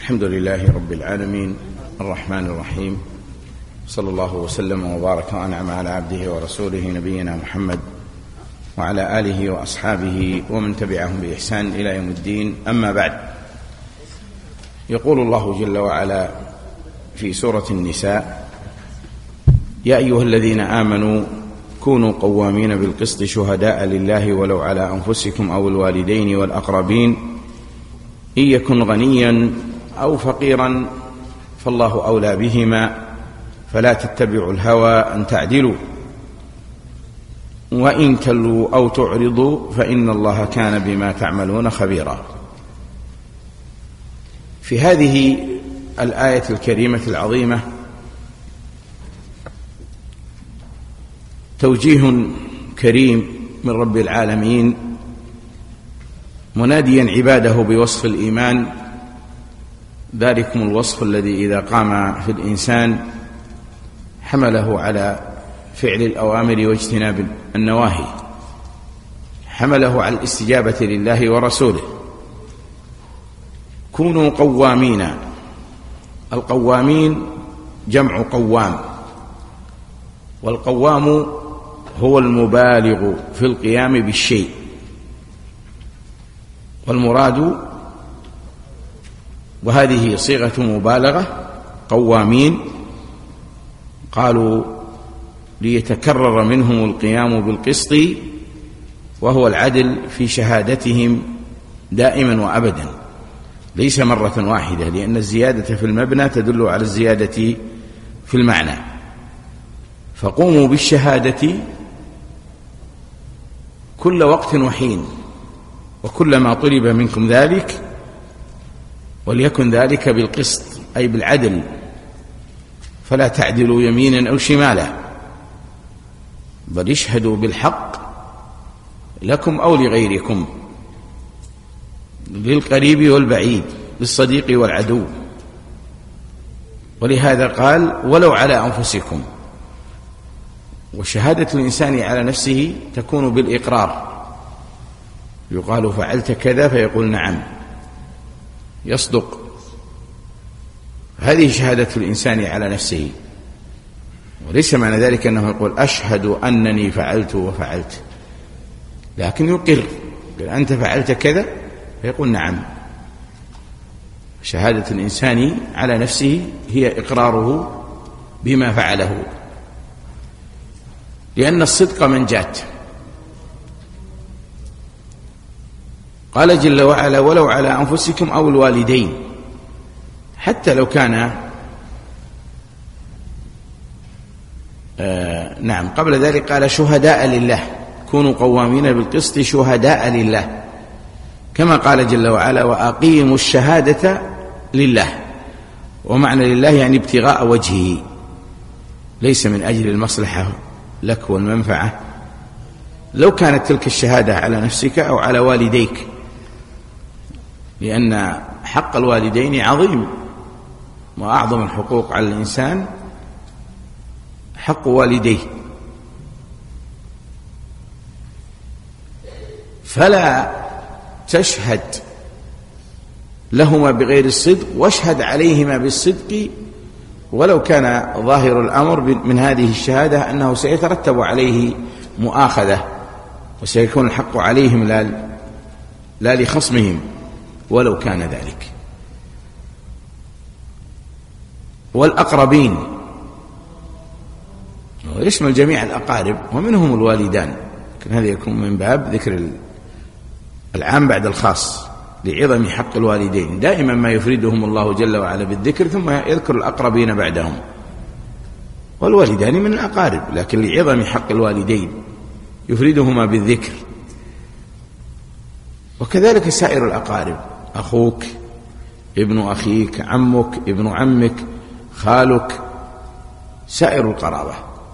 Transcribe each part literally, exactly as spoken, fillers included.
الحمد لله رب العالمين الرحمن الرحيم، صلى الله وسلم وبارك وأنعم على عبده ورسوله نبينا محمد وعلى آله وأصحابه ومن تبعهم بإحسان إلى يوم الدين. أما بعد، يقول الله جل وعلا في سورة النساء: يا أيها الذين آمنوا كونوا قوامين بالقسط شهداء لله ولو على أنفسكم أو الوالدين والأقربين إن يكن غنيا أو فقيرا فالله أولى بهما فلا تتبعوا الهوى أن تعدلوا وإن تلوا أو تعرضوا فإن الله كان بما تعملون خبيرا. في هذه الآية الكريمة العظيمة توجيه كريم من رب العالمين مناديا عباده بوصف الإيمان، ذلكم الوصف الذي إذا قام في الإنسان حمله على فعل الأوامر واجتناب النواهي، حمله على الاستجابة لله ورسوله. كونوا قوامين، القوامين جمع قوام، والقوام هو المبالغ في القيام بالشيء، والمراد وهذه صيغة مبالغة قوامين، قالوا ليتكرر منهم القيام بالقسط وهو العدل في شهادتهم دائما وأبدا، ليس مرة واحدة، لأن الزيادة في المبنى تدل على الزيادة في المعنى. فقوموا بالشهادة كل وقت وحين وكلما طلب منكم ذلك، وليكن ذلك بالقسط أي بالعدل، فلا تعدلوا يمينا أو شمالا، بل اشهدوا بالحق لكم أو لغيركم، للقريب والبعيد، للصديق والعدو. ولهذا قال ولو على أنفسكم. وشهادة الإنسان على نفسه تكون بالإقرار، يقال فعلت كذا فيقول نعم، يصدق. هذه شهادة الإنسان على نفسه، وليس معنى ذلك أنه يقول أشهد أنني فعلت وفعلت، لكن يقر، قال أنت فعلت كذا فيقول نعم. شهادة الإنسان على نفسه هي إقراره بما فعله، لأن الصدق منجاة. قال جل وعلا ولو على أنفسكم أو الوالدين، حتى لو كان آه نعم قبل ذلك قال شهداء لله، كونوا قوامين بالقسط شهداء لله، كما قال جل وعلا وأقيموا الشهادة لله. ومعنى لله يعني ابتغاء وجهه، ليس من أجل المصلحة لك والمنفعة. لو كانت تلك الشهادة على نفسك أو على والديك، لأن حق الوالدين عظيم، وأعظم الحقوق على الإنسان حق والديه، فلا تشهد لهما بغير الصدق، واشهد عليهما بالصدق، ولو كان ظاهر الأمر من هذه الشهادة أنه سيترتب عليه مؤاخذة وسيكون الحق عليهم لا, لا لخصمهم، ولو كان ذلك. والأقربين يشمل جميع الأقارب ومنهم الوالدان، لكن هذا يكون من باب ذكر العام بعد الخاص لعظم حق الوالدين. دائما ما يفردهم الله جل وعلا بالذكر ثم يذكر الأقربين بعدهم، والوالدان من الأقارب، لكن لعظم حق الوالدين يفردهما بالذكر. وكذلك سائر الأقارب، أخوك، ابن أخيك، عمك، ابن عمك، خالك، سائر القرابة.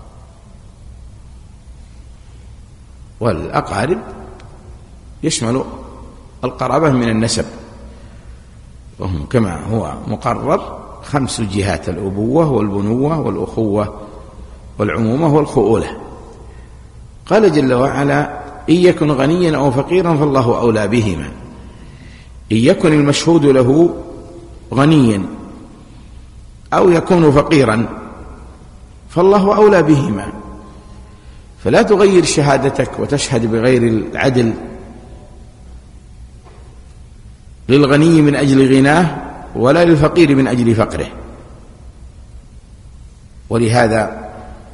والأقارب يشمل القرابة من النسب، وهم كما هو مقرر خمس جهات: الأبوة والبنوة والأخوة والعمومة والخؤولة. قال جل وعلا إن يكن غنيا أو فقيرا فالله أولى بهما. إن يكن المشهود له غنيا أو يكون فقيرا، فالله أولى بهما. فلا تغير شهادتك وتشهد بغير العدل للغني من أجل غناه ولا للفقير من أجل فقره. ولهذا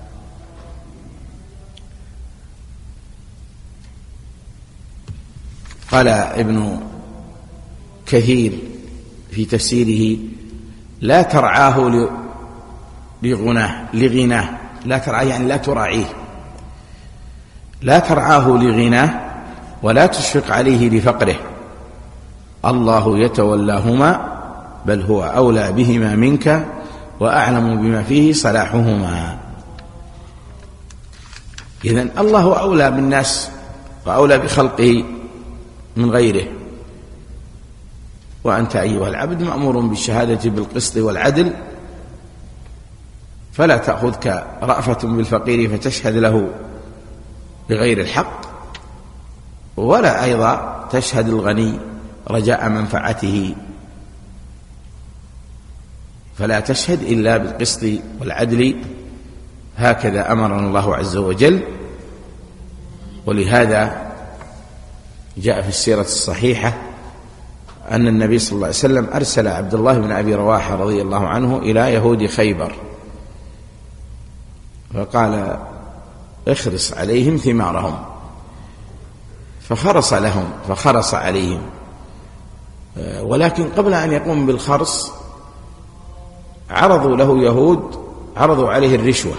قال ابن كثير في تفسيره: لا ترعاه لغناه لغناه لا ترعاه يعني لا تراعيه، لا ترعاه لغناه ولا تشفق عليه لفقره، الله يتولاهما بل هو أولى بهما منك وأعلم بما فيه صلاحهما. إذن الله أولى بالناس وأولى بخلقه من غيره، وأنت أيها العبد مأمور بالشهادة بالقسط والعدل، فلا تأخذك رأفة بالفقير فتشهد له بغير الحق، ولا أيضا تشهد الغني رجاء منفعته، فلا تشهد إلا بالقسط والعدل. هكذا أمرنا الله عز وجل. ولهذا جاء في السيرة الصحيحة أن النبي صلى الله عليه وسلم أرسل عبد الله بن أبي رواحة رضي الله عنه إلى يهود خيبر، فقال: اخرس عليهم ثمارهم، فخرص لهم فخرص عليهم، ولكن قبل أن يقوم بالخرص عرضوا له يهود عرضوا عليه الرشوة،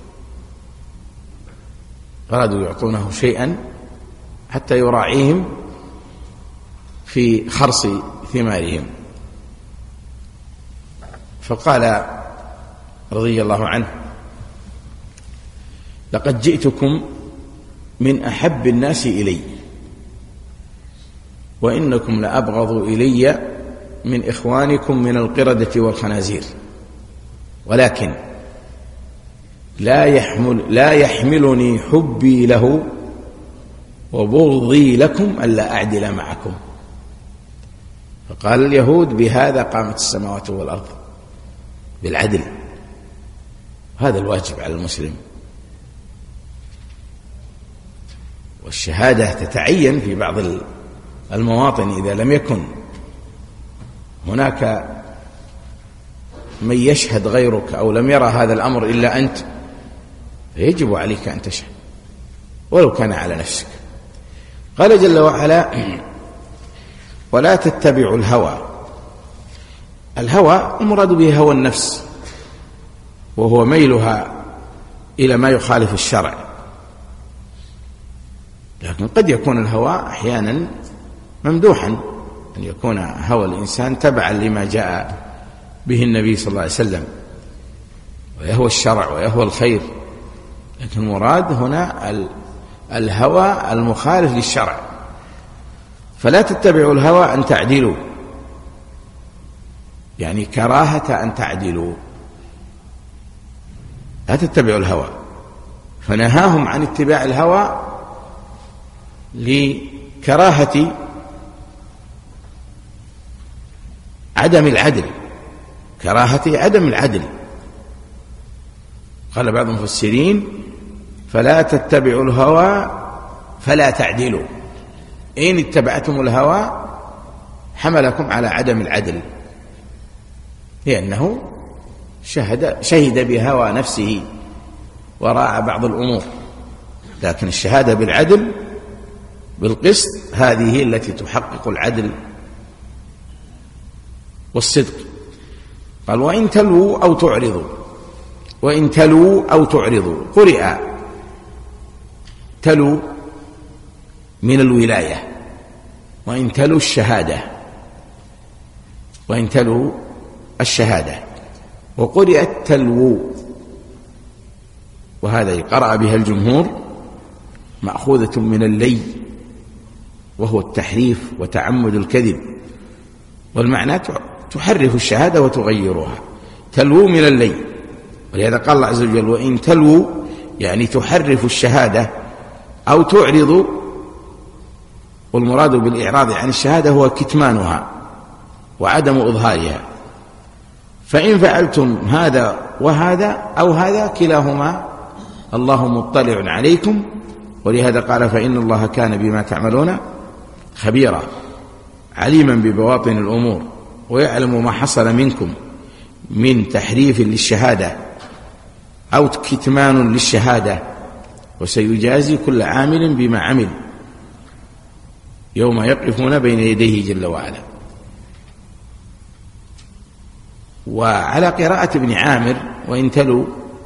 أرادوا يعطونه شيئا حتى يراعيهم في خرص ثمارهم، فقال رضي الله عنه: لقد جئتكم من أحب الناس إلي، وإنكم لأبغض إلي من إخوانكم من القردة والخنازير، ولكن لا يحمل لا يحملني حبي له وبغضي لكم ألا أعدل معكم. فقال اليهود: بهذا قامت السماوات والأرض، بالعدل، هذا الواجب على المسلم. والشهادة تتعين في بعض المواطن إذا لم يكن هناك من يشهد غيرك أو لم يرى هذا الأمر إلا أنت، فيجب عليك أن تشهد ولو كان على نفسك. قال جل وعلا: ولا تتبعوا الهوى. الهوى المراد به هوى النفس، وهو ميلها إلى ما يخالف الشرع، لكن قد يكون الهوى أحيانا ممدوحا، أن يكون هوى الإنسان تبعا لما جاء به النبي صلى الله عليه وسلم، ويهوى الشرع ويهوى الخير، لكن المراد هنا الهوى المخالف للشرع. فلا تتبعوا الهوى أن تعدلوا، يعني كراهة أن تعدلوا، لا تتبعوا الهوى. فنهاهم عن اتباع الهوى لكراهة عدم العدل، كراهة عدم العدل. قال بعض المفسرين: فلا تتبعوا الهوى فلا تعدلوا، إن اتبعتم الهوى حملكم على عدم العدل، لأنه شهد, شهد بهوى نفسه وراء بعض الأمور. لكن الشهادة بالعدل بالقسط هذه التي تحقق العدل والصدق. قال: وإن تلووا أو تعرضوا، وإن تلووا أو تعرضوا، قرئ تلو من الولاية، وإن تلو الشهادة، وإن تلو الشهادة، وقرئت تلو، وهذا قرأ بها الجمهور، مأخوذة من اللي، وهو التحريف وتعمد الكذب، والمعنى تحرف الشهادة وتغيرها، تلو من اللي. ولهذا قال الله عز وجل: وإن تلو، يعني تحرف الشهادة أو تعرض. والمراد بالإعراض عن الشهادة هو كتمانها وعدم إظهارها، فإن فعلتم هذا وهذا أو هذا كلاهما الله مطلع عليكم. ولهذا قال فإن الله كان بما تعملون خبيرا، عليما ببواطن الأمور، ويعلم ما حصل منكم من تحريف للشهادة أو كتمان للشهادة، وسيجازي كل عامل بما عمل يوم يقفون بين يديه جل وعلا. وعلى قراءة ابن عامر وإن تلوا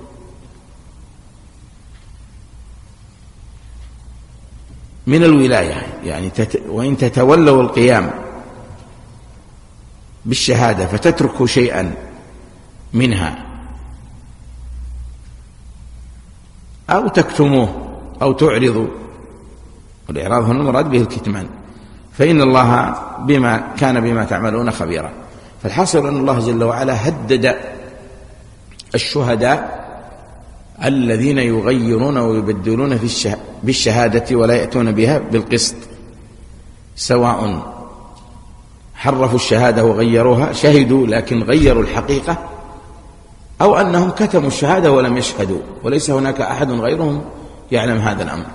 من الولاية، يعني تت وإن تتولوا القيام بالشهادة فتتركوا شيئا منها أو تكتموه أو تعرضوا، والإعراض هنا المراد به الكتمان، فإن الله بما كان بما تعملون خبيرا. فالحاصل أن الله جل وعلا هدد الشهداء الذين يغيرون ويبدلون في بالشهادة ولا يأتون بها بالقسط، سواء حرفوا الشهادة وغيروها، شهدوا لكن غيروا الحقيقة، أو أنهم كتموا الشهادة ولم يشهدوا وليس هناك أحد غيرهم يعلم هذا الأمر.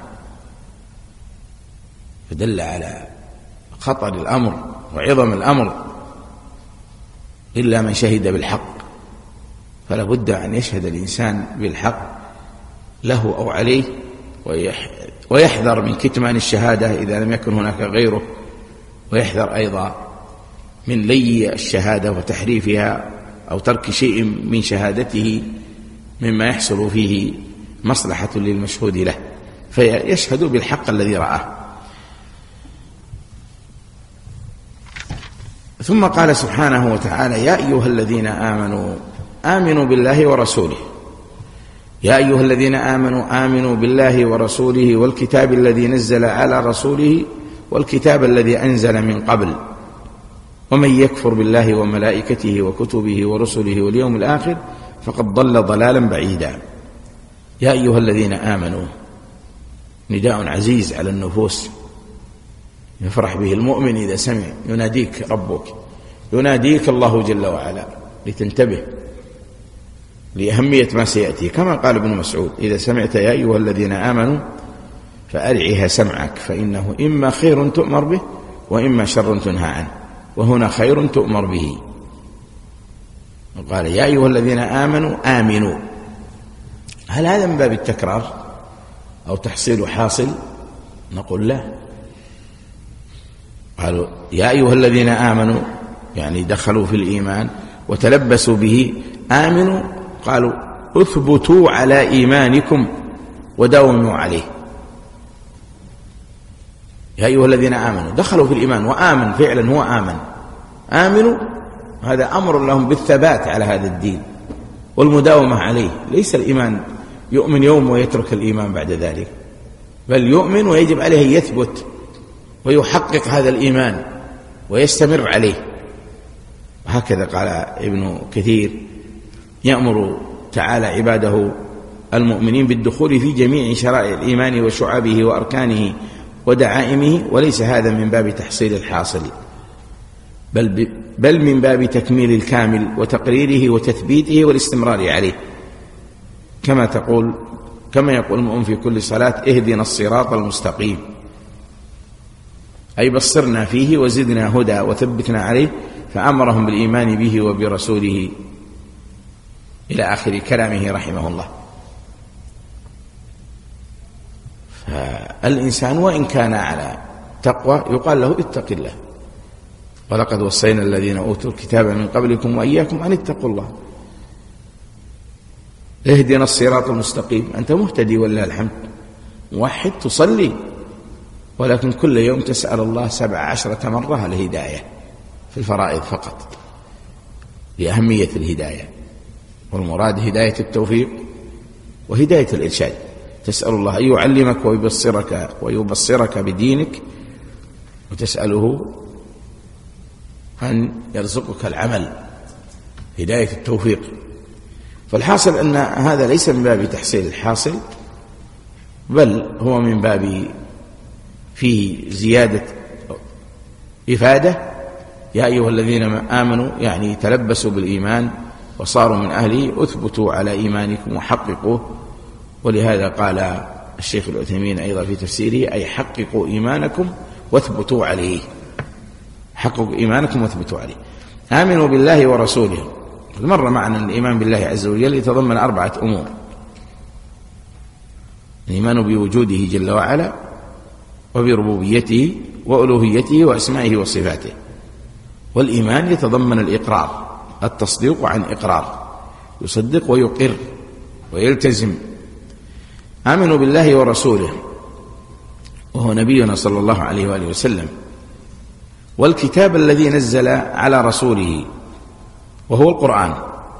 فدل على خطر الأمر وعظم الأمر، إلا من شهد بالحق. فلا بد أن يشهد الإنسان بالحق له أو عليه، ويحذر من كتمان الشهادة إذا لم يكن هناك غيره، ويحذر أيضا من لي الشهادة وتحريفها أو ترك شيء من شهادته مما يحصل فيه مصلحة للمشهود له، فيشهد بالحق الذي رآه. ثم قال سبحانه وتعالى يا أيها الذين آمنوا آمنوا بالله ورسوله. يا أيها الذين آمنوا آمنوا بالله ورسوله والكتاب الذي نزل على رسوله والكتاب الذي أنزل من قبل، ومن يكفر بالله وملائكته وكتبه ورسله واليوم الآخر فقد ضل ضلالا بعيدا. يا أيها الذين آمنوا نداء عزيز على النفوس، يفرح به المؤمن إذا سمع يناديك ربك، يناديك الله جل وعلا لتنتبه لأهمية ما سيأتي، كما قال ابن مسعود إذا سمعت يا أيها الذين آمنوا فأرعها سمعك، فإنه إما خير تؤمر به وإما شر تنهى عنه، وهنا خير تؤمر به. وقال يا أيها الذين آمنوا آمنوا، هل هذا من باب التكرار أو تحصيل حاصل؟ نقول لا. قالوا يا أيها الذين آمنوا يعني دخلوا في الإيمان وتلبسوا به، آمنوا قالوا اثبتوا على إيمانكم وداوموا عليه. يا أيها الذين آمنوا دخلوا في الإيمان، وآمن فعلا هو آمن، آمنوا هذا أمر لهم بالثبات على هذا الدين والمداومة عليه. ليس الإيمان يؤمن يوم ويترك الإيمان بعد ذلك، بل يؤمن ويجب عليه أن يثبت ويحقق هذا الإيمان ويستمر عليه. وهكذا قال ابن كثير يأمر تعالى عباده المؤمنين بالدخول في جميع شرائع الإيمان وشعبه وأركانه ودعائمه، وليس هذا من باب تحصيل الحاصل، بل, بل من باب تكميل الكامل وتقريره وتثبيته والاستمرار عليه، كما تقول كما يقول المؤمن في كل صلاة اهدنا الصراط المستقيم، أي بصرنا فيه وزدنا هدى وثبتنا عليه. فأمرهم بالإيمان به وبرسوله إلى آخر كلامه رحمه الله. فالإنسان وإن كان على تقوى يقال له اتق الله، ولقد وصينا الذين أوتوا الكتاب من قبلكم وإياكم أن اتقوا الله. اهدنا الصراط المستقيم، أنت مهتدي ولله الحمد، موحد تصلي، ولكن كل يوم تسأل الله سبع عشرة مرة الهداية في الفرائض فقط لأهمية الهداية، والمراد هداية التوفيق وهداية الإرشاد. تسأل الله أن يعلمك ويبصرك ويبصرك بدينك، وتسأله أن يرزقك العمل، هداية التوفيق. فالحاصل أن هذا ليس من باب تحصيل الحاصل، بل هو من باب فيه زيادة إفادة. يا أيها الذين آمنوا يعني تلبسوا بالإيمان وصاروا من أهله اثبتوا على إيمانكم وحققوه. ولهذا قال الشيخ العثيمين أيضا في تفسيره: أي حققوا إيمانكم واثبتوا عليه. حققوا إيمانكم واثبتوا عليه. آمنوا بالله ورسوله. مر معنا الإيمان بالله عز وجل يتضمن أربعة أمور: الإيمان بوجوده جل وعلا، وبربوبيته وألوهيته وأسمائه وصفاته. والإيمان يتضمن الإقرار، التصديق عن إقرار، يصدق ويقر ويلتزم. آمنوا بالله ورسوله، وهو نبينا صلى الله عليه وآله وسلم، والكتاب الذي نزل على رسوله وهو القرآن.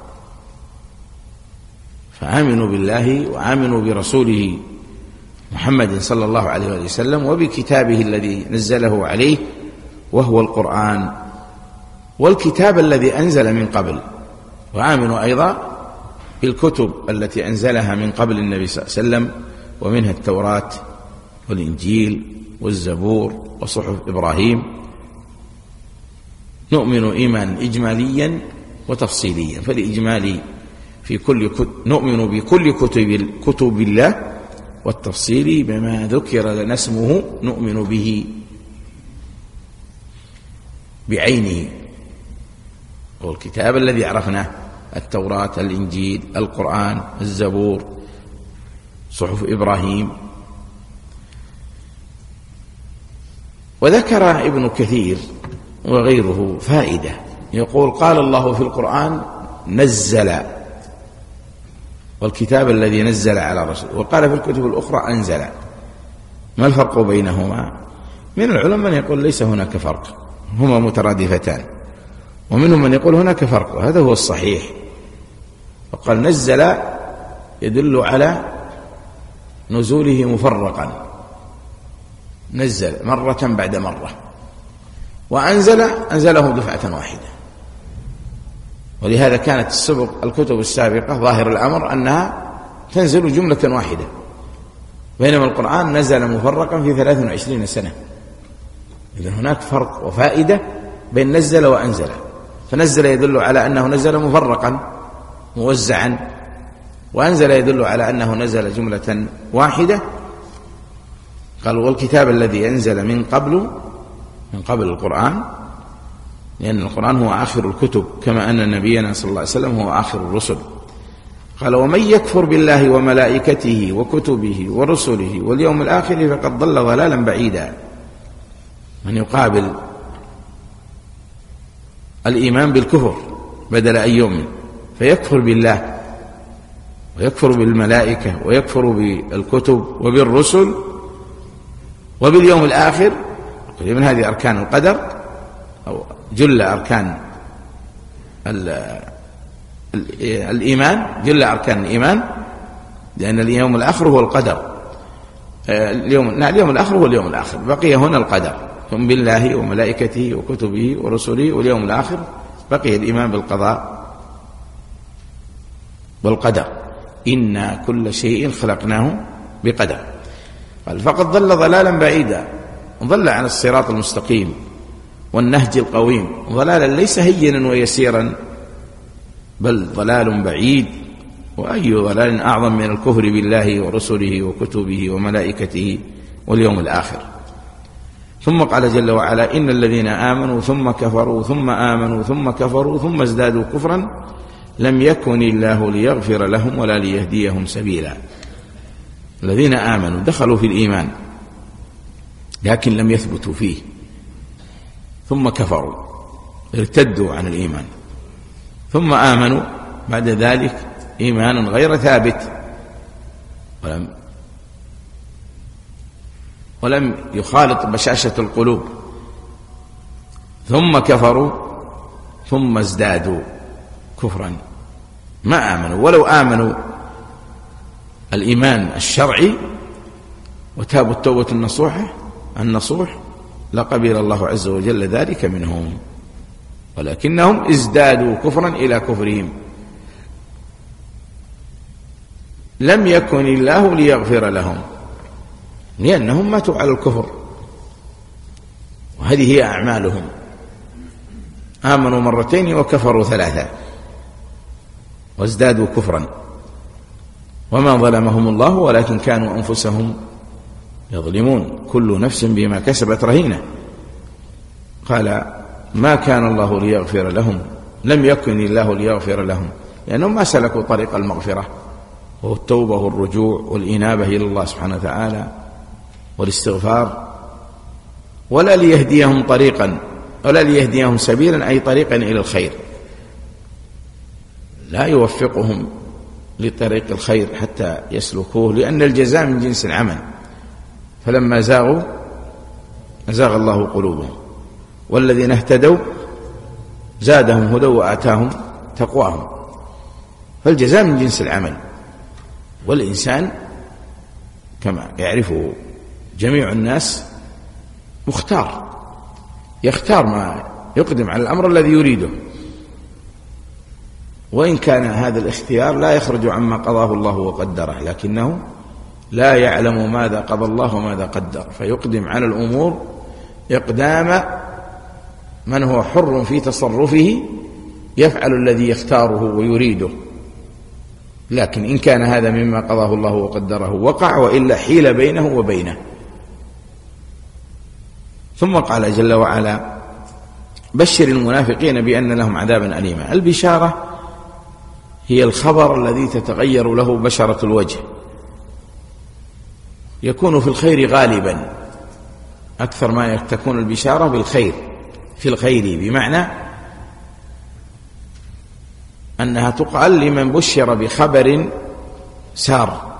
فآمنوا بالله وآمنوا برسوله محمد صلى الله عليه وآله وسلم، وبكتابه الذي نزله عليه وهو القرآن، والكتاب الذي أنزل من قبل. وآمنوا أيضا بالكتب التي أنزلها من قبل النبي صلى الله عليه وسلم، ومنها التوراة والإنجيل والزبور وصحف إبراهيم. نؤمن إيمانا إجماليا وتفصيليا. فالإجمالي في كل كتب نؤمن بكل كتب كتب الله، والتفصيلي بما ذكر لنا اسمه نؤمن به بعينه، والكتاب الذي عرفناه: التوراة، الإنجيل، القرآن، الزبور، صحف إبراهيم. وذكر ابن كثير وغيره فائدة، يقول: قال الله في القرآن نزل، والكتاب الذي نزل على رسوله، وقال في الكتب الأخرى أنزل. ما الفرق بينهما؟ من العلماء من يقول ليس هناك فرق، هما مترادفتان، ومنهم من يقول هناك فرق، وهذا هو الصحيح. وقال نزل يدل على نزوله مفرقا، نزل مرة بعد مرة، وأنزل أنزله دفعة واحدة. ولهذا كانت السبق الكتب السابقة ظاهر الأمر أنها تنزل جملة واحدة، بينما القرآن نزل مفرقا في ثلاث وعشرين سنة. إذن هناك فرق وفائدة بين نزل وأنزل. فنزل يدل على أنه نزل مفرقا موزعا، وأنزل يدل على أنه نزل جملة واحدة. قال: والكتاب الذي أنزل من قبل، من قبل القرآن، لأن القرآن هو آخر الكتب، كما أن نبينا صلى الله عليه وسلم هو آخر الرسل. قال: ومن يكفر بالله وملائكته وكتبه ورسله واليوم الآخر فقد ضل ضلالا بعيدا. من يقابل الإيمان بالكفر بدل أن يؤمن، فيكفر بالله ويكفر بالملائكة ويكفر بالكتب وبالرسل وباليوم الآخر. من هذه أركان القدر، أو جل أركان الإيمان، جل أركان الإيمان، لأن اليوم الآخر هو القدر. اليوم لا اليوم الآخر هو اليوم الآخر، بقي هنا القدر، ثم بالله وملائكته وكتبه ورسله واليوم الآخر، بقي الإيمان بالقضاء والقدر. إنا كل شيء خلقناه بقدر. قال: فقد ضل ضلالا بعيدا، ضل عن الصراط المستقيم والنهج القويم، ضلالا ليس هينا ويسيرا، بل ضلال بعيد. وأي ضلال أعظم من الكفر بالله ورسله وكتبه وملائكته واليوم الآخر. ثم قال جل وعلا: إن الذين آمنوا ثم كفروا ثم آمنوا ثم كفروا ثم ازدادوا كفرا لم يكن الله ليغفر لهم ولا ليهديهم سبيلا. الذين آمنوا دخلوا في الإيمان لكن لم يثبتوا فيه، ثم كفروا ارتدوا عن الإيمان، ثم آمنوا بعد ذلك إيمانا غير ثابت، ولم ولم يخالط بشاشة القلوب، ثم كفروا ثم ازدادوا كفرا. ما آمنوا، ولو آمنوا الإيمان الشرعي وتابوا التوبة النصوحة النصوح لقبل الله عز وجل ذلك منهم، ولكنهم ازدادوا كفرا إلى كفرهم. لم يكن الله ليغفر لهم، لأنهم ماتوا على الكفر، وهذه هي أعمالهم. آمنوا مرتين وكفروا ثلاثة، وازدادوا كفرا. وما ظلمهم الله ولكن كانوا أنفسهم يظلمون. كل نفس بما كسبت رهينة. قال ما كان الله ليغفر لهم، لم يكن الله ليغفر لهم، لأنهم ما سلكوا طريق المغفرة والتوبة والرجوع والإنابة إلى الله سبحانه وتعالى والاستغفار، ولا ليهديهم طريقا ولا ليهديهم سبيلا، أي طريقا إلى الخير، لا يوفقهم لطريق الخير حتى يسلكوه، لأن الجزاء من جنس العمل. فلما زاغوا أزاغ الله قلوبهم، والذين اهتدوا زادهم هدى وآتاهم تقواهم. فالجزاء من جنس العمل، والإنسان كما يعرفه جميع الناس مختار، يختار ما يقدم على الأمر الذي يريده، وإن كان هذا الاختيار لا يخرج عما قضاه الله وقدره، لكنه لا يعلم ماذا قضى الله وماذا قدر، فيقدم على الأمور إقدام من هو حر في تصرفه يفعل الذي يختاره ويريده. لكن إن كان هذا مما قضاه الله وقدره وقع، وإلا حيل بينه وبينه. ثم قال جل وعلا بشر المنافقين بأن لهم عذابا أليما. البشارة هي الخبر الذي تتغير له بشرة الوجه، يكون في الخير غالبا، أكثر ما تكون البشارة بالخير، في الخير، بمعنى أنها تقال لمن بشر بخبر سار،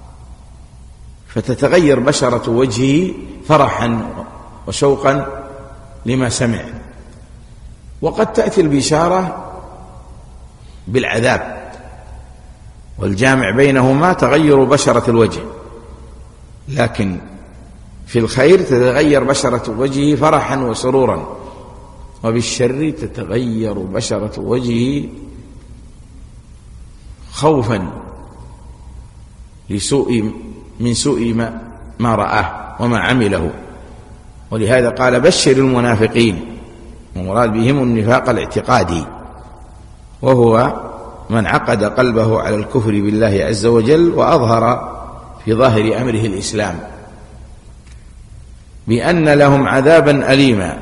فتتغير بشرة وجهه فرحا وشوقا لما سمع. وقد تأتي البشارة بالعذاب، والجامع بينهما تغير بشرة الوجه، لكن في الخير تتغير بشرة وجهه فرحا وسرورا، وبالشر تتغير بشرة وجهه خوفا لسوء من سوء ما, ما رآه وما عمله. ولهذا قال بشر المنافقين، ومراد بهم النفاق الاعتقادي، وهو من عقد قلبه على الكفر بالله عز وجل وأظهر في ظاهر أمره الإسلام، بأن لهم عذابا أليما.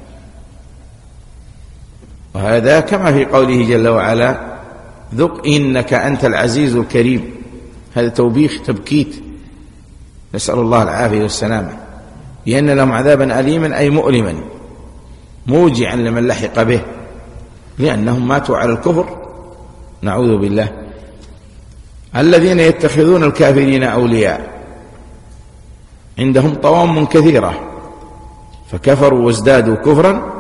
وهذا كما في قوله جل وعلا ذق إنك أنت العزيز الكريم، هذا توبيخ تبكيت، نسأل الله العافية والسلامة. بأن لهم عذابا أليما أي مؤلما موجعا لمن لحق به، لأنهم ماتوا على الكفر، نعوذ بالله. الذين يتخذون الكافرين أولياء، عندهم طوام كثيرة فكفروا وازدادوا كفرا،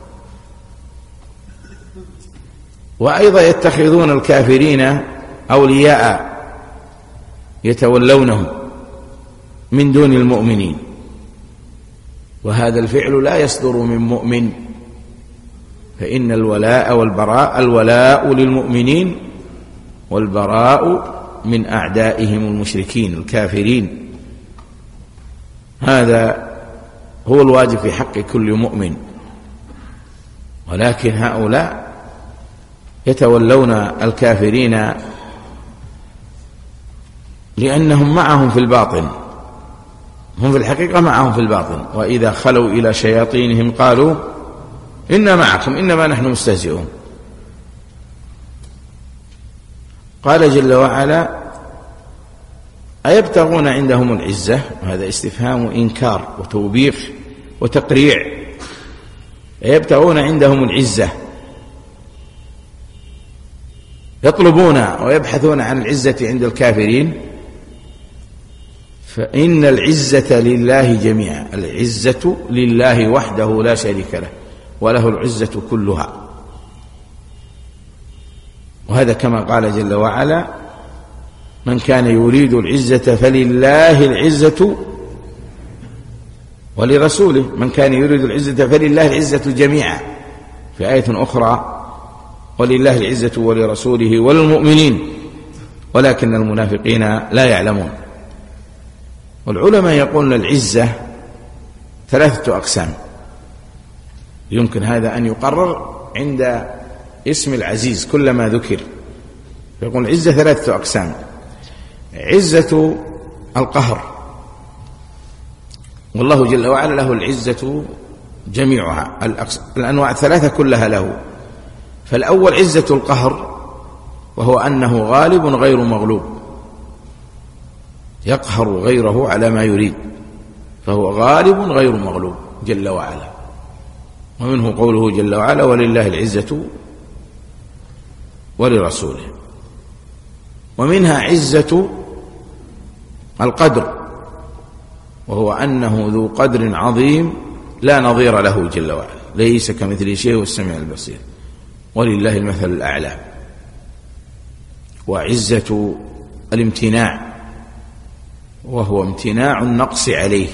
وأيضا يتخذون الكافرين أولياء يتولونهم من دون المؤمنين، وهذا الفعل لا يصدر من مؤمن، فإن الولاء والبراء، الولاء للمؤمنين والبراء من أعدائهم المشركين الكافرين. هذا هو الواجب في حق كل مؤمن، ولكن هؤلاء يتولون الكافرين لأنهم معهم في الباطن، هم في الحقيقة معهم في الباطن، وإذا خلوا إلى شياطينهم قالوا إنا معكم إنما نحن مستهزئون. قال جل وعلا أيبتغون عندهم العزة، وهذا استفهام إنكار وتوبيخ وتقريع. أيبتغون عندهم العزة، يطلبون ويبحثون عن العزة عند الكافرين، فإن العزة لله جميعا، العزة لله وحده لا شريك له، وله العزة كلها. وهذا كما قال جل وعلا من كان يريد العزة فلله العزة ولرسوله، من كان يريد العزة فلله العزة جميعا. في آية أخرى ولله العزة ولرسوله وللمؤمنين ولكن المنافقين لا يعلمون. والعلماء يقولون العزة ثلاثة أقسام، يمكن هذا أن يقرر عند اسم العزيز كلما ذكر، يقول العزة ثلاثة أقسام: عزة القهر، والله جل وعلا له العزة جميعها، الأنواع الثلاثة كلها له. فالأول عزة القهر، وهو أنه غالب غير مغلوب، يقهر غيره على ما يريد، فهو غالب غير مغلوب جل وعلا. ومنه قوله جل وعلا: ولله العزة ولرسوله. ومنها عزة القدر، وهو أنه ذو قدر عظيم لا نظير له جل وعلا، ليس كمثله شيء والسميع البصير، ولله المثل الأعلى. وعزة الامتناع، وهو امتناع النقص عليه،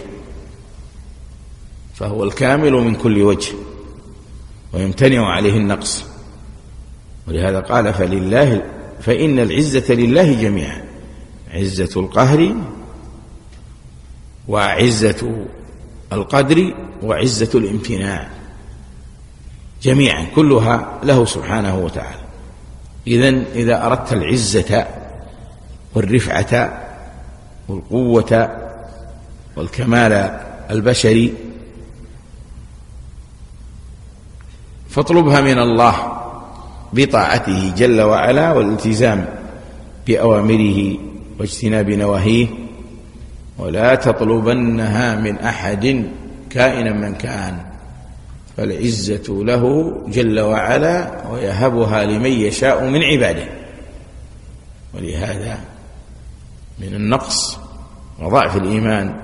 فهو الكامل من كل وجه ويمتنع عليه النقص. ولهذا قال: فلله فإن العزة لله جميعا، عزة القهر وعزة القدر وعزة الامتناع جميعا كلها له سبحانه وتعالى. إذن إذا أردت العزة والرفعة والقوة والكمال البشري فاطلبها من الله بطاعته جل وعلا والالتزام بأوامره واجتناب نواهيه، ولا تطلبنها من أحد كائنا من كان، فالعزة له جل وعلا ويهبها لمن يشاء من عباده. ولهذا من النقص وضعف الإيمان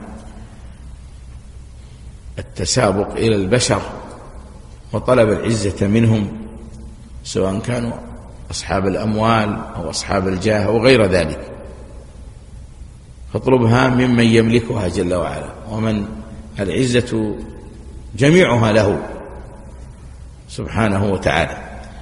التسابق إلى البشر وطلب العزة منهم، سواء كانوا أصحاب الأموال أو أصحاب الجاه أو غير ذلك، فاطلبها ممن يملكها جل وعلا، ومن العزة جميعها له سبحانه وتعالى.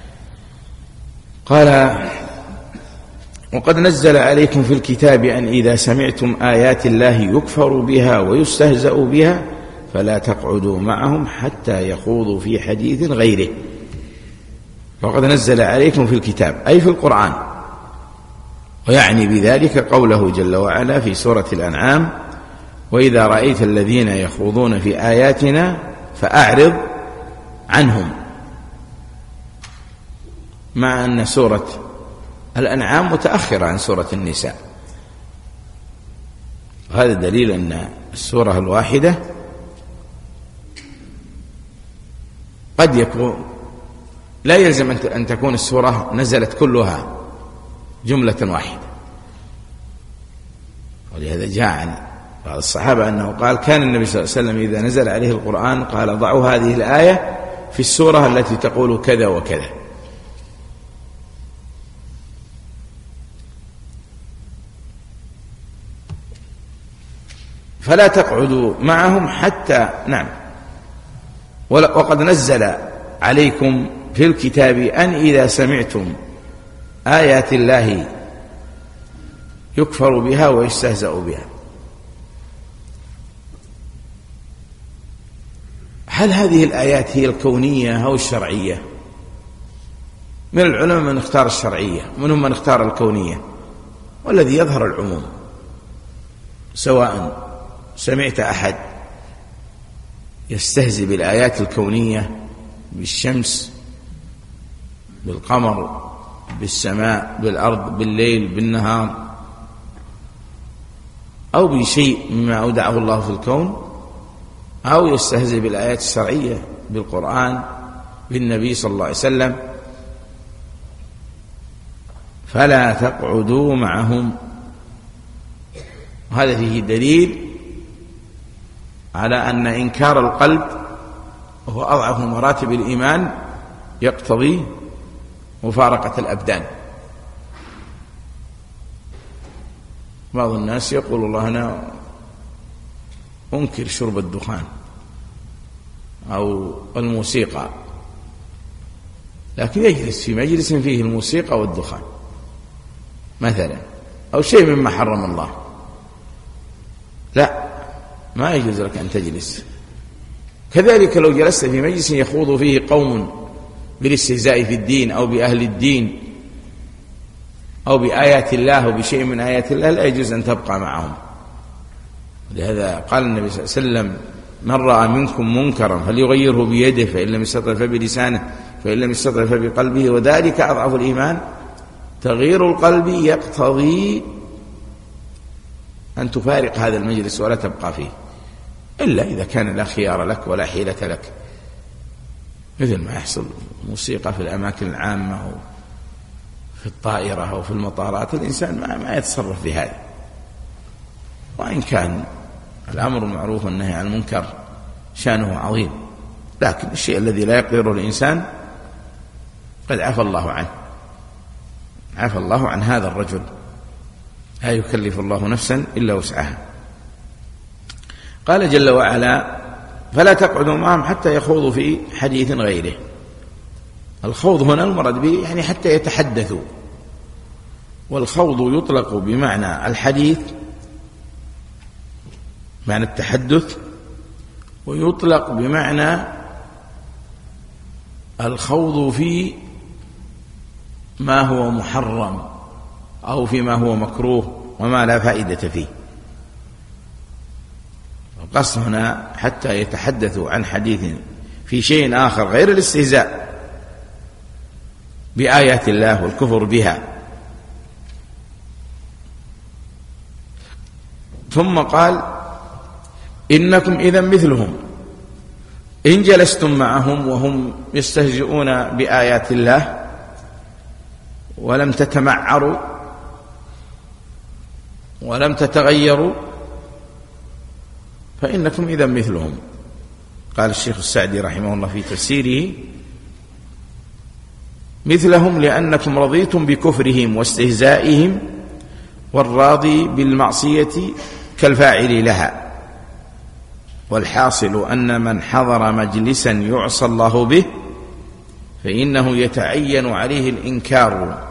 قال: وقد نزل عليكم في الكتاب أن إذا سمعتم آيات الله يكفر بها ويستهزأ بها فلا تقعدوا معهم حتى يخوضوا في حديث غيره. وقد نزل عليكم في الكتاب أي في القرآن، ويعني بذلك قوله جل وعلا في سورة الأنعام: وإذا رأيت الذين يخوضون في آياتنا فأعرض عنهم، مع أن سورة الأنعام متأخرة عن سورة النساء. وهذا دليل أن السورة الواحدة قد يكون لا يلزم أن تكون السورة نزلت كلها جملة واحدة. ولهذا جاء عن بعض الصحابة أنه قال: كان النبي صلى الله عليه وسلم إذا نزل عليه القرآن قال: ضعوا هذه الآية في السورة التي تقول كذا وكذا. فلا تقعدوا معهم حتى نعم. وقد نزل عليكم في الكتاب أن إذا سمعتم آيات الله يكفر بها ويستهزأ بها. هل هذه الآيات هي الكونية أو الشرعية؟ من العلماء من اختار الشرعية، ومنهم من اختار الكونية، والذي يظهر العموم. سواء سمعت أحد يستهزئ بالآيات الكونية، بالشمس، بالقمر، بالسماء، بالأرض، بالليل، بالنهار، أو بشيء مما أودعه الله في الكون، أو يستهزئ بالآيات الشرعية، بالقرآن، بالنبي صلى الله عليه وسلم، فلا تقعدوا معهم. وهذا فيه دليل على أن إنكار القلب وهو أضعف مراتب الإيمان يقتضي مفارقة الأبدان. بعض الناس يقول: الله أنا أنكر شرب الدخان أو الموسيقى، لكن يجلس في مجلس فيه الموسيقى والدخان مثلا، أو شيء مما حرم الله، لا، ما يجوز لك أن تجلس. كذلك لو جلست في مجلس يخوض فيه قوم بالاستهزاء في الدين أو بأهل الدين أو بآيات الله أو بشيء من آيات الله لا يجوز أن تبقى معهم. لهذا قال النبي صلى الله عليه وسلم: من رأى منكم منكرا فليغيره بيده، فإن لم يستطع فبلسانه، فإن لم يستطع فبقلبه، وذلك أضعف الإيمان. تغيير القلب يقتضي أن تفارق هذا المجلس ولا تبقى فيه، إلا إذا كان لا خيار لك ولا حيلة لك، مثل ما يحصل موسيقى في الأماكن العامة أو في الطائرة أو في المطارات، الإنسان ما, ما يتصرف بهذا. وإن كان الأمر المعروف والنهي عن المنكر شأنه عظيم، لكن الشيء الذي لا يقدره الإنسان قد عفى الله عنه، عفى الله عن هذا الرجل، لا يكلف الله نفسا إلا وسعها. قال جل وعلا: فلا تقعدوا معهم حتى يخوضوا في حديث غيره. الخوض هنا المراد به يعني حتى يتحدثوا، والخوض يطلق بمعنى الحديث، معنى التحدث، ويطلق بمعنى الخوض في ما هو محرم أو فيما هو مكروه وما لا فائدة فيه. القصد هنا حتى يتحدثوا عن حديث في شيء آخر غير الاستهزاء بآيات الله والكفر بها. ثم قال: إنكم إذا مثلهم إن جلستم معهم وهم يستهزئون بآيات الله ولم تتمعروا ولم تتغيروا فإنكم إذا مثلهم. قال الشيخ السعدي رحمه الله في تفسيره: مثلهم لأنكم رضيتم بكفرهم واستهزائهم، والراضي بالمعصية كالفاعل لها. والحاصل أن من حضر مجلسا يعصى الله به فإنه يتعين عليه الإنكار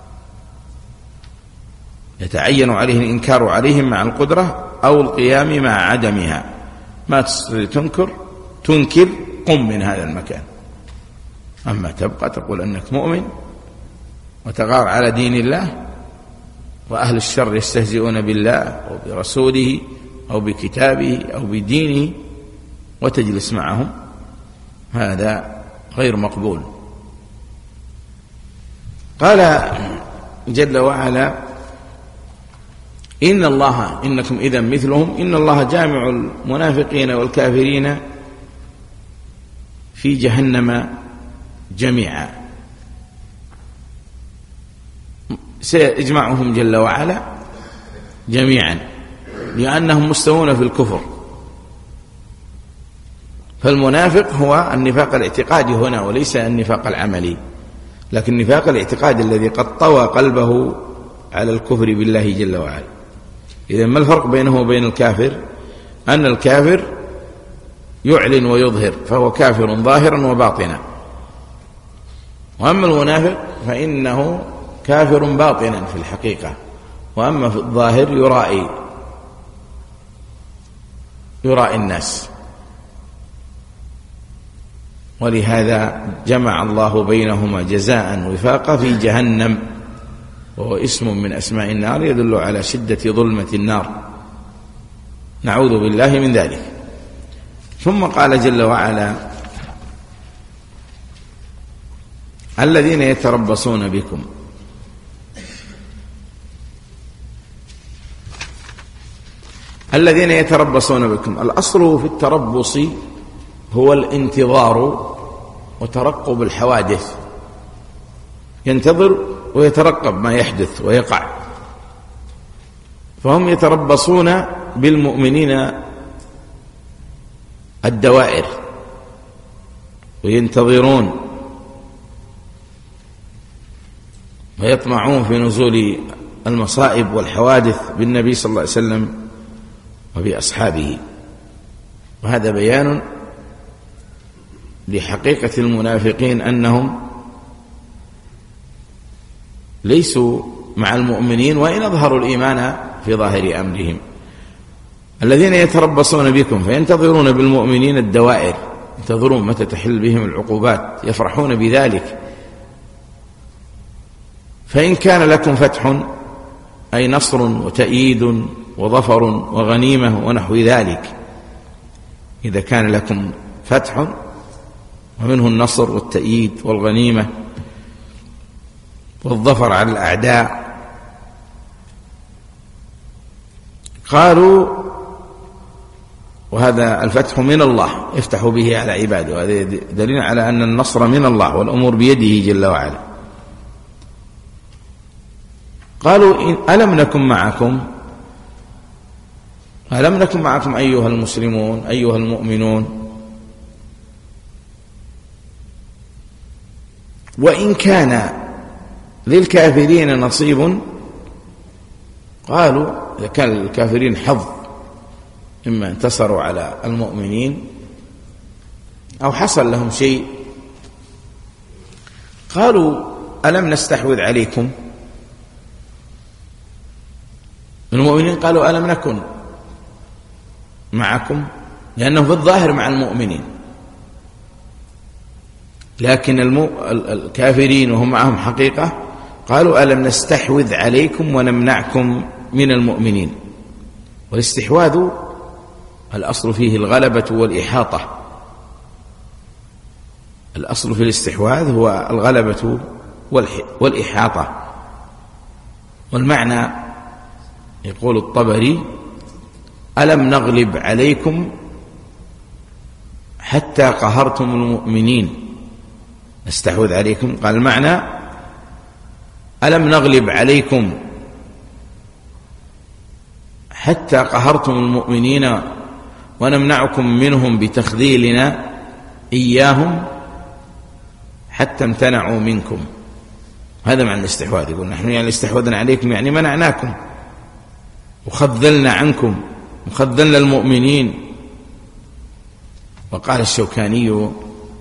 يتعين عليه الإنكار عليهم مع القدرة أو القيام مع عدمها. ما تستطيع تنكر تنكر قم من هذا المكان. أما تبقى تقول أنك مؤمن وتغار على دين الله، وأهل الشر يستهزئون بالله أو برسوله أو بكتابه أو بدينه، وتجلس معهم، هذا غير مقبول. قال جل وعلا: إن الله إنكم إذا مثلهم، إن الله جامع المنافقين والكافرين في جهنم جميعا. سيجمعهم جل وعلا جميعا لأنهم مستوون في الكفر. فالمنافق هو النفاق الاعتقادي هنا وليس النفاق العملي، لكن النفاق الاعتقادي الذي قد طوى قلبه على الكفر بالله جل وعلا. إذن ما الفرق بينه وبين الكافر؟ أن الكافر يعلن ويظهر، فهو كافر ظاهرا وباطنا، وأما المنافق فإنه كافر باطنا في الحقيقة، وأما في الظاهر يرائي يرائي الناس. ولهذا جمع الله بينهما جزاء وفاقا في جهنم، وهو اسم من أسماء النار يدل على شدة ظلمة النار، نعوذ بالله من ذلك. ثم قال جل وعلا: الذين يتربصون بكم. الذين يتربصون بكم، الأصل في التربص هو الانتظار وترقب الحوادث، ينتظر ويترقب ما يحدث ويقع. فهم يتربصون بالمؤمنين الدوائر وينتظرون ويطمعون في نزول المصائب والحوادث بالنبي صلى الله عليه وسلم وبأصحابه. وهذا بيان لحقيقة المنافقين أنهم ليسوا مع المؤمنين وإن أظهروا الإيمان في ظاهر أمرهم. الذين يتربصون بكم فينتظرون بالمؤمنين الدوائر، ينتظرون متى تحل بهم العقوبات، يفرحون بذلك، فإن كان لكم فتح أي نصر وتأييد وظفر وغنيمة ونحو ذلك، إذا كان لكم فتح ومنه النصر والتأييد والغنيمة والظفر على الأعداء، قالوا وهذا الفتح من الله يفتح به على عباده، وهذا دليل على أن النصر من الله والأمور بيده جل وعلا. قالوا إن ألم نكن معكم ألم نكن معكم أيها المسلمون أيها المؤمنون، وإن كان للكافرين نصيب، قالوا إذا كان للكافرين حظ إما انتصروا على المؤمنين أو حصل لهم شيء، قالوا ألم نستحوذ عليكم. المؤمنين قالوا ألم نكن معكم، لأنه في الظاهر مع المؤمنين، لكن المو... الكافرين وهم معهم حقيقة قالوا ألم نستحوذ عليكم ونمنعكم من المؤمنين. والاستحواذ الأصل فيه الغلبة والإحاطة، الأصل في الاستحواذ هو الغلبة والإحاطة. والمعنى يقول الطبري ألم نغلب عليكم حتى قهرتم المؤمنين. نستحوذ عليكم، قال المعنى ألم نغلب عليكم حتى قهرتم المؤمنين ونمنعكم منهم بتخذيلنا إياهم حتى امتنعوا منكم. هذا معنى الاستحواذ. يقول نحن يعني استحوذنا عليكم يعني منعناكم وخذلنا عنكم وخذلنا المؤمنين. وقال الشوكاني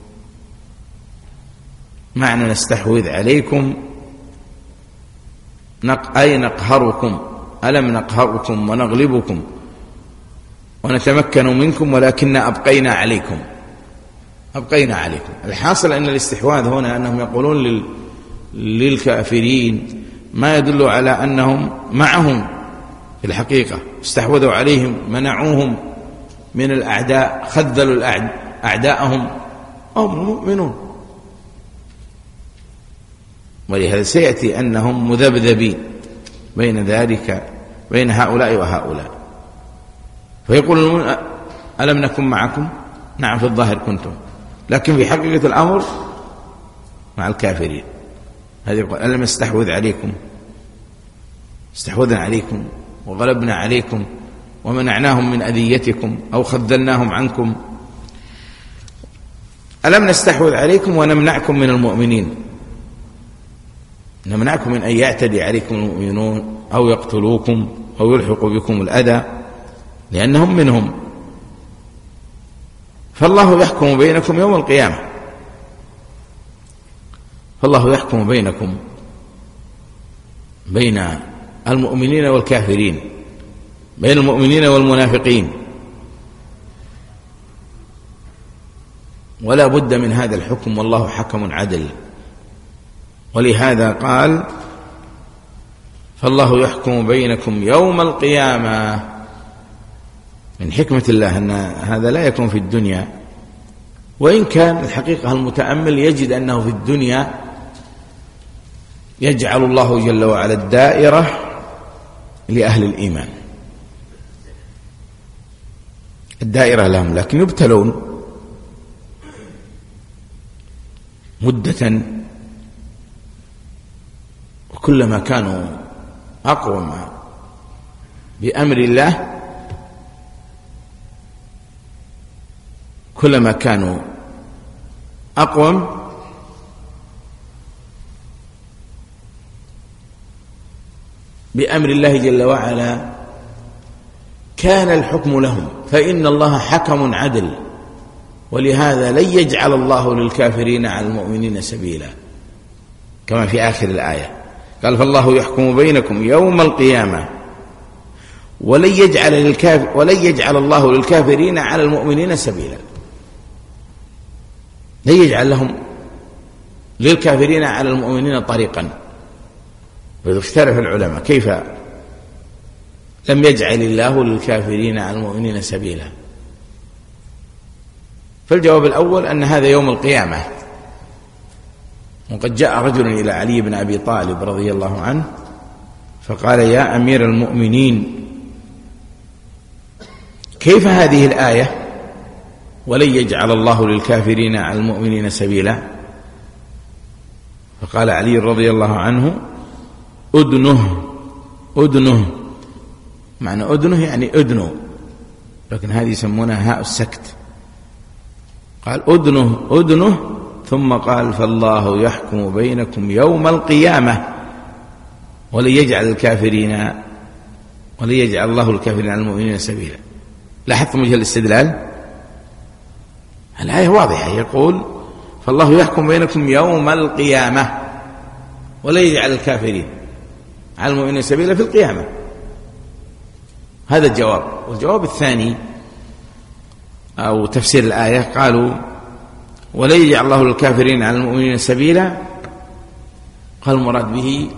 معنى نستحوذ عليكم أي نقهركم، ألم نقهركم ونغلبكم ونتمكن منكم ولكن أبقينا عليكم أبقينا عليكم. الحاصل أن الاستحواذ هنا أنهم يقولون لل... للكافرين ما يدل على أنهم معهم في الحقيقة، استحوذوا عليهم منعوهم من الأعداء، خذلوا أعداءهم، هم المؤمنون. ولهذا سيأتي أنهم مذبذبين بين ذلك بين هؤلاء وهؤلاء. فيقولون ألم نكن معكم؟ نعم في الظاهر كنتم، لكن في حقيقة الأمر مع الكافرين. هذه يقول ألم نستحوذ عليكم، استحوذنا عليكم وغلبنا عليكم ومنعناهم من أذيتكم أو خذلناهم عنكم. ألم نستحوذ عليكم ونمنعكم من المؤمنين، نمنعكم من أن يعتدي عليكم المؤمنون أو يقتلوكم أو يلحقوا بكم الأذى لأنهم منهم. فالله يحكم بينكم يوم القيامة، فالله يحكم بينكم بين المؤمنين والكافرين، بين المؤمنين والمنافقين، ولا بد من هذا الحكم، والله حكم عدل. ولهذا قال فالله يحكم بينكم يوم القيامة. من حكمة الله أن هذا لا يكون في الدنيا، وإن كان الحقيقة المتأمل يجد أنه في الدنيا يجعل الله جل وعلا الدائرة لأهل الإيمان، الدائرة لهم، لكن يبتلون مدة، وكلما كانوا أقوم بأمر الله كلما كانوا أقوم بأمر الله جل وعلا كان الحكم لهم، فإن الله حكم عدل. ولهذا لن يجعل الله للكافرين على المؤمنين سبيلا، كما في آخر الآية قال فالله يحكم بينكم يوم القيامة ولن يجعل, للكافر ولن يجعل الله للكافرين على المؤمنين سبيلا، لن يجعل لهم للكافرين على المؤمنين طريقا. اختلف العلماء كيف لم يجعل الله للكافرين على المؤمنين سبيلا. فالجواب الأول أن هذا يوم القيامة. وقد جاء رجل إلى علي بن أبي طالب رضي الله عنه فقال: يا أمير المؤمنين، كيف هذه الآية ولن يجعل الله للكافرين على المؤمنين سبيلا؟ فقال علي رضي الله عنه: أدنه أدنه، معنى أدنه يعني أدنه، لكن هذه يسمونها هاء السكت. قال: أدنه أدنه، ثم قال: فالله يحكم بينكم يوم القيامة ولن يجعل الكافرين ولن يجعل الله الكافرين على المؤمنين سبيلا. لاحظتم وجه الاستدلال؟ الآية واضحة، يقول: فالله يحكم بينكم يوم القيامة ولن يجعل الكافرين على المؤمنين سبيلا في القيامة. هذا الجواب. والجواب الثاني أو تفسير الآية قالوا: ولن يجعل الله للكافرين على المؤمنين سبيلا، قال المراد به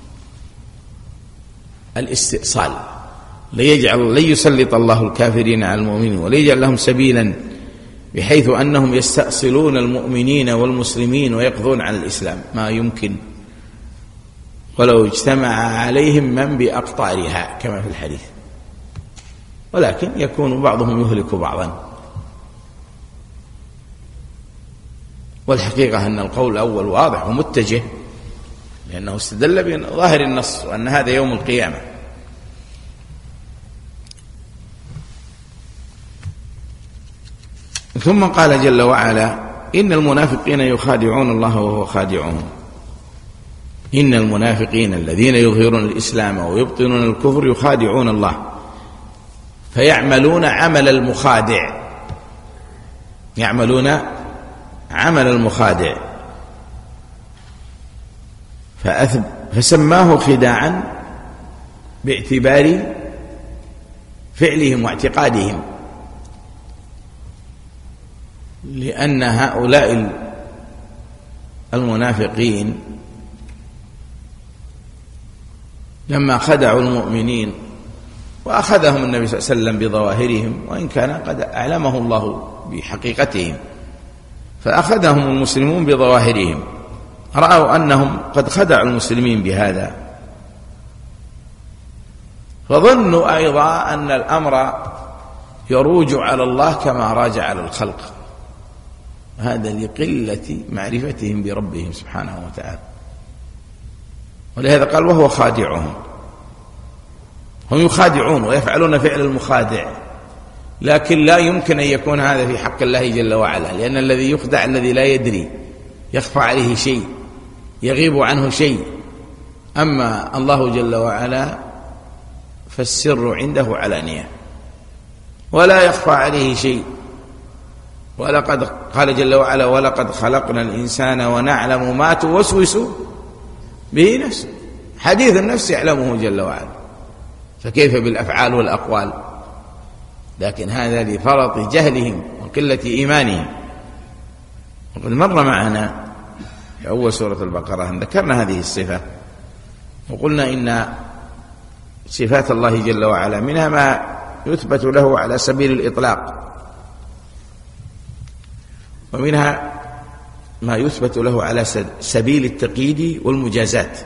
الاستئصال، لن يجعل لن يسلط الله الكافرين على المؤمنين ولن يجعل لهم سبيلا، بحيث أنهم يستأصلون المؤمنين والمسلمين ويقضون على الإسلام ما يمكن ولو اجتمع عليهم من بأقطارها كما في الحديث، ولكن يكون بعضهم يهلك بعضا. والحقيقة أن القول الأول واضح ومتجه، لأنه استدل بظاهر النص وأن هذا يوم القيامة. ثم قال جل وعلا: إن المنافقين يخادعون الله وهو خادعهم. إن المنافقين الذين يظهرون الإسلام ويبطنون الكفر يخادعون الله، فيعملون عمل المخادع، يعملون عمل المخادع، فسماه خداعا باعتبار فعلهم واعتقادهم، لأن هؤلاء المنافقين لما خدعوا المؤمنين وأخذهم النبي صلى الله عليه وسلم بظواهرهم، وإن كان قد أعلمه الله بحقيقتهم، فأخذهم المسلمون بظواهرهم، رأوا أنهم قد خدعوا المسلمين بهذا، فظنوا أيضا أن الأمر يروج على الله كما راج على الخلق، هذا لقلة معرفتهم بربهم سبحانه وتعالى. ولهذا قال: وهو خادعهم. هم يخادعون ويفعلون فعل المخادع، لكن لا يمكن أن يكون هذا في حق الله جل وعلا، لأن الذي يخدع الذي لا يدري، يخفى عليه شيء، يغيب عنه شيء. أما الله جل وعلا فالسر عنده علانية ولا يخفى عليه شيء. ولقد قال جل وعلا: ولقد خلقنا الإنسان ونعلم ما توسوس به نفسه. حديث النفس يعلمه جل وعلا، فكيف بالأفعال والأقوال؟ لكن هذا لفرط جهلهم وقلة إيمانهم. وقد مر معنا في أول سورة البقرة أن ذكرنا هذه الصفة، وقلنا إن صفات الله جل وعلا منها ما يثبت له على سبيل الإطلاق، ومنها ما يثبت له على سبيل التقييد والمجازات.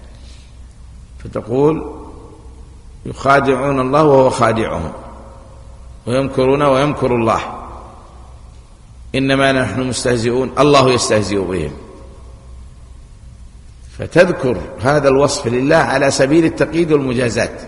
فتقول: يخادعون الله وهو خادعهم، ويمكرون ويمكر الله، إنما نحن مستهزئون الله يستهزئ بهم. فتذكر هذا الوصف لله على سبيل التقييد والمجازات.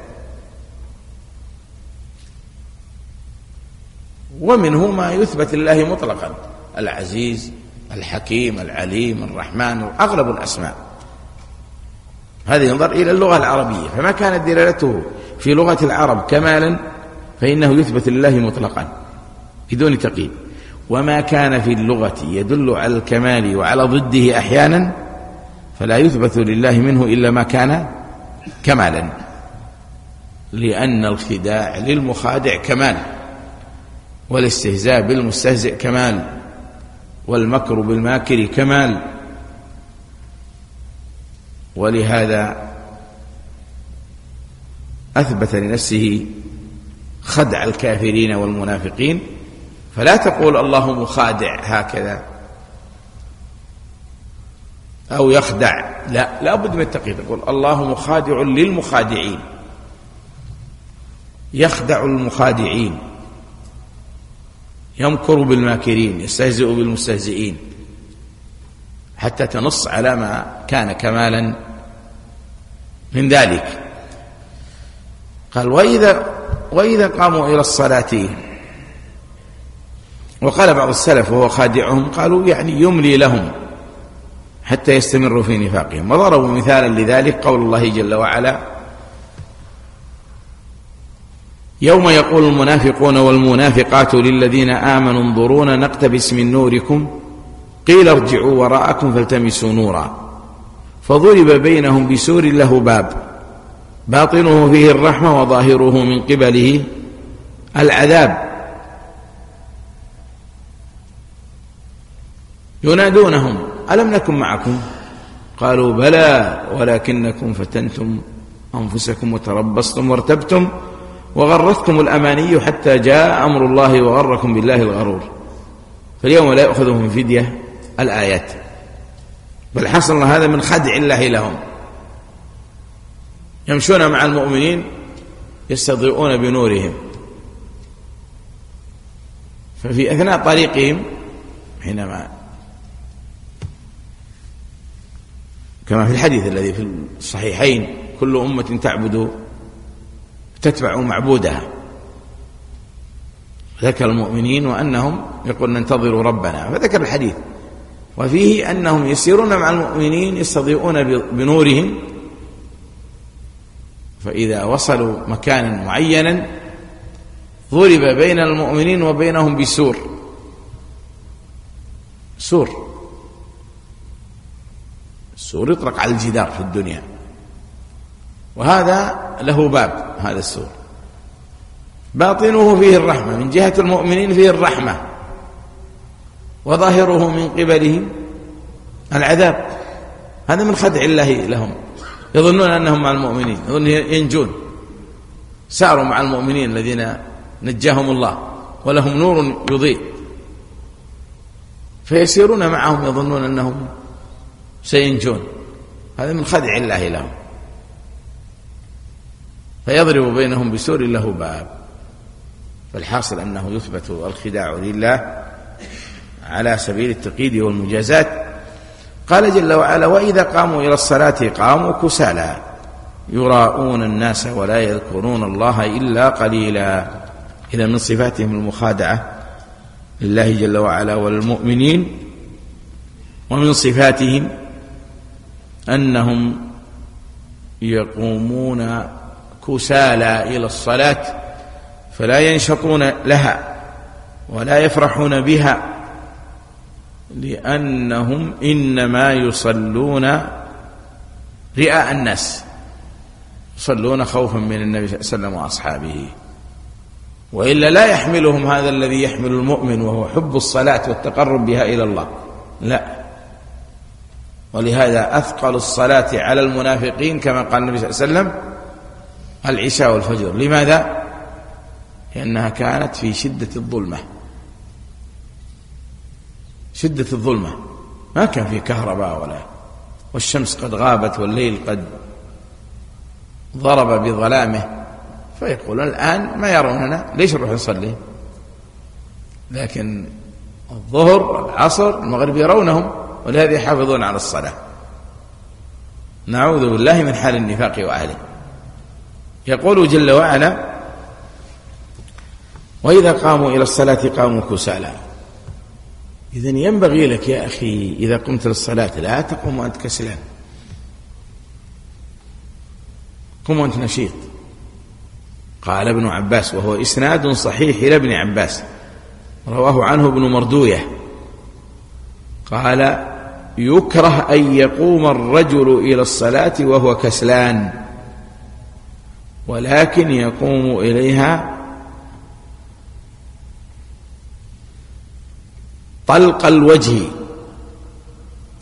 ومنه ما يثبت لله مطلقا: العزيز، الحكيم، العليم، الرحمن، أغلب الأسماء. هذا ينظر إلى اللغة العربية، فما كانت دلالته في لغة العرب كمالا فإنه يثبت لله مطلقا بدون تقييد، وما كان في اللغة يدل على الكمال وعلى ضده أحيانا فلا يثبت لله منه إلا ما كان كمالا، لأن الخداع للمخادع كمال، والاستهزاء بالمستهزئ كمال، والمكر بالماكر كمال. ولهذا أثبت لنفسه خدع الكافرين والمنافقين، فلا تقول الله مخادع هكذا أو يخدع، لا، لا بد من التقييد، تقول الله مخادع للمخادعين، يخدع المخادعين، يمكر بالماكرين، يستهزئ بالمستهزئين، حتى تنص على ما كان كمالا من ذلك. قال وإذا, وإذا قاموا إلى الصلاة، وقال بعض السلف وهو خادعهم، قالوا يعني يملي لهم حتى يستمروا في نفاقهم، وضربوا مثالا لذلك قول الله جل وعلا يوم يقول المنافقون والمنافقات للذين آمنوا انظرونا نقتبس من نوركم قيل ارجعوا وراءكم فالتمسوا نورا فضرب بينهم بسور له باب باطنه فيه الرحمة وظاهره من قبله العذاب ينادونهم ألم نكن معكم قالوا بلى ولكنكم فتنتم أنفسكم وتربصتم وارتبتم وغرتكم الأماني حتى جاء أمر الله وغركم بالله الغرور فاليوم لا يأخذهم فدية الآيات، بل حصل هذا من خدع الله لهم، يمشون مع المؤمنين يستضيئون بنورهم، ففي أثناء طريقهم حينما كما في الحديث الذي في الصحيحين كل أمة تعبد تتبع معبودها، ذكر المؤمنين وأنهم يقولون ننتظر ربنا، فذكر الحديث وفيه أنهم يسيرون مع المؤمنين يستضيئون بنورهم، فإذا وصلوا مكانا معينا ضرب بين المؤمنين وبينهم بسور، سور السور يطلق على الجدار في الدنيا، وهذا له باب، هذا السور باطنه فيه الرحمة، من جهة المؤمنين فيه الرحمة وظاهره من قبله العذاب، هذا من خدع الله لهم، يظنون أنهم مع المؤمنين، يظنون ينجون، ساروا مع المؤمنين الذين نجاهم الله ولهم نور يضيء، فيسيرون معهم يظنون أنهم سينجون، هذا من خدع الله لهم، فيضرب بينهم بسور له باب. فالحاصل أنه يثبت الخداع لله على سبيل التقييد والمجازات. قال جل وعلا وإذا قاموا إلى الصلاة قاموا كسالى يراءون الناس ولا يذكرون الله إلا قليلا. إذا من صفاتهم المخادعة لله جل وعلا والمؤمنين، ومن صفاتهم أنهم يقومون كسالى إلى الصلاة فلا ينشطون لها ولا يفرحون بها، لأنهم إنما يصلون رئاء الناس، يصلون خوفا من النبي صلى الله عليه وسلم وأصحابه، وإلا لا يحملهم هذا الذي يحمل المؤمن وهو حب الصلاة والتقرب بها إلى الله، لا. ولهذا أثقل الصلاة على المنافقين كما قال النبي صلى الله عليه وسلم العشاء والفجر. لماذا؟ لأنها كانت في شدة الظلمة، شدة الظلمة، ما كان في كهرباء ولا، والشمس قد غابت والليل قد ضرب بظلامه، فيقولون الآن ما يروننا ليش نروح نصلي؟ لكن الظهر العصر المغرب يرونهم، ولهذا يحافظون على الصلاة. نعوذ بالله من حال النفاق وأهله. يقول جل وعلا وإذا قاموا إلى الصلاة قاموا كسالى. إذن ينبغي لك يا أخي إذا قمت للصلاة لا تقوم وأنت كسلان، قم وأنت نشيط. قال ابن عباس وهو إسناد صحيح إلى ابن عباس رواه عنه ابن مردوية قال يكره أن يقوم الرجل إلى الصلاة وهو كسلان، ولكن يقوم إليها طلق الوجه،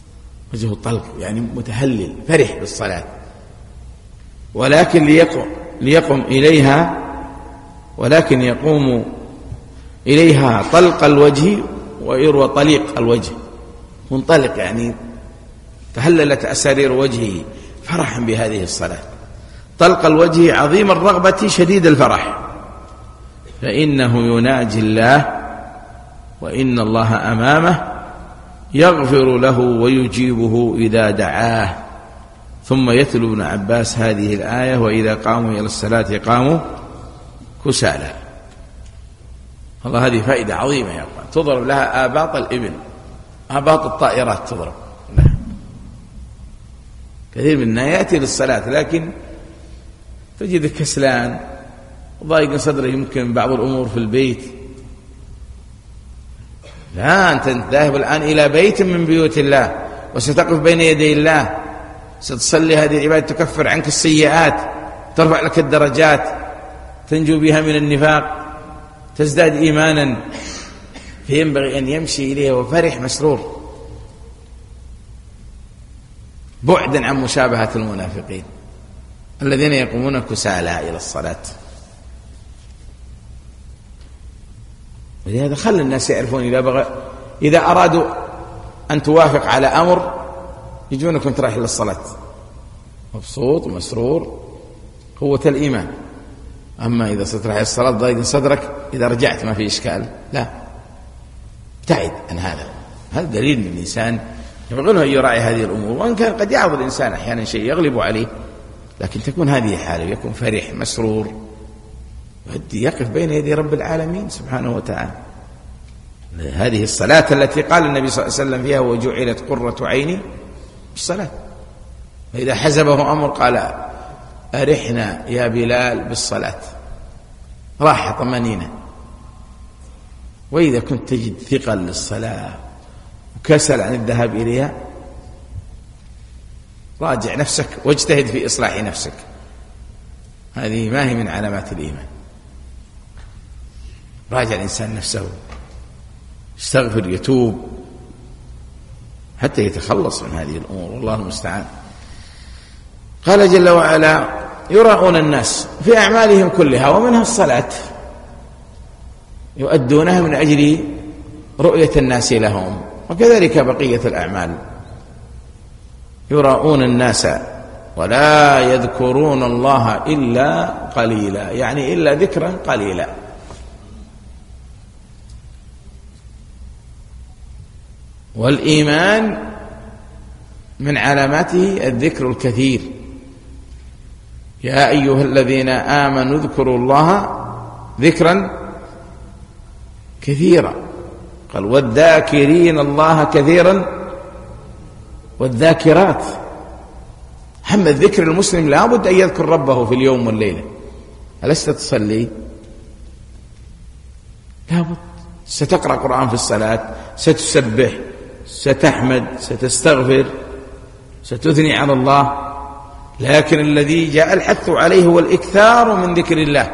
وجهه طلق يعني متهلل فرح بالصلاة، ولكن ليقوم ليقم إليها، ولكن يقوم إليها طلق الوجه، ويروى طليق الوجه، منطلق يعني تهللت أسارير وجهه فرحا بهذه الصلاة. طلق الوجه عظيم الرغبة شديد الفرح، فإنه يناجي الله، وإن الله أمامه يغفر له ويجيبه إذا دعاه. ثم يتلو ابن عباس هذه الآية: وإذا قاموا إلى الصلاة قاموا كسالى. والله هذه فائدة عظيمة يا أخوان، تضرب لها آباط الإبل، آباط الطائرات تضرب لها. كثير منا يأتي للصلاة لكن تجد كسلان، ضايق صدره يمكن بعض الأمور في البيت. لا، أنت ذاهب الآن إلى بيت من بيوت الله، وستقف بين يدي الله، ستصلي هذه العبادة تكفر عنك السيئات، ترفع لك الدرجات، تنجو بها من النفاق، تزداد إيمانا. فينبغي أن يمشي إليه وفرح مسرور، بعدا عن مشابهة المنافقين الذين يقومون كسالى إلى الصلاة. ولهذا خلى الناس يعرفون إذا بغى إذا أرادوا أن توافق على أمر يجونك وانت رايح للصلاة مبسوط ومسرور، قوة الإيمان. أما إذا صرت رايح للصلاة ضايق صدرك، إذا رجعت ما في إشكال، لا، ابتعد عن هذا. هذا دليل من الإنسان يبغى له أن يراعي هذه الأمور، وإن كان قد يعرض الإنسان أحيانا شيء يغلب عليه، لكن تكون هذه حاله، يكون فرح مسرور، يقف بين يدي رب العالمين سبحانه وتعالى. هذه الصلاة التي قال النبي صلى الله عليه وسلم فيها: وجعلت قرة عيني بالصلاة. فإذا حزبه أمر قال: أرحنا يا بلال بالصلاة، راحة طمأنينة. وإذا كنت تجد ثقل للصلاة وكسل عن الذهاب إليها، راجع نفسك واجتهد في إصلاح نفسك، هذه ما هي من علامات الإيمان. راجع الإنسان نفسه، يستغفر، يتوب، حتى يتخلص من هذه الأمور، والله المستعان. قال جل وعلا: يراءون الناس في أعمالهم كلها ومنها الصلاة، يؤدونها من أجل رؤية الناس لهم، وكذلك بقية الأعمال. يراءون الناس ولا يذكرون الله إلا قليلا، يعني إلا ذكرا قليلا. والإيمان من علاماته الذكر الكثير: يا أيها الذين آمنوا اذكروا الله ذكرا كثيرا. قال: والذاكرين الله كثيرا والذاكرات. هم الذكر المسلم لابد أن يذكر ربه في اليوم والليلة. ألست تصلي؟ لابد. ستقرأ قرآن في الصلاة، ستسبح، ستحمد، ستستغفر، ستثني على الله. لكن الذي جاء الحث عليه هو الإكثار من ذكر الله،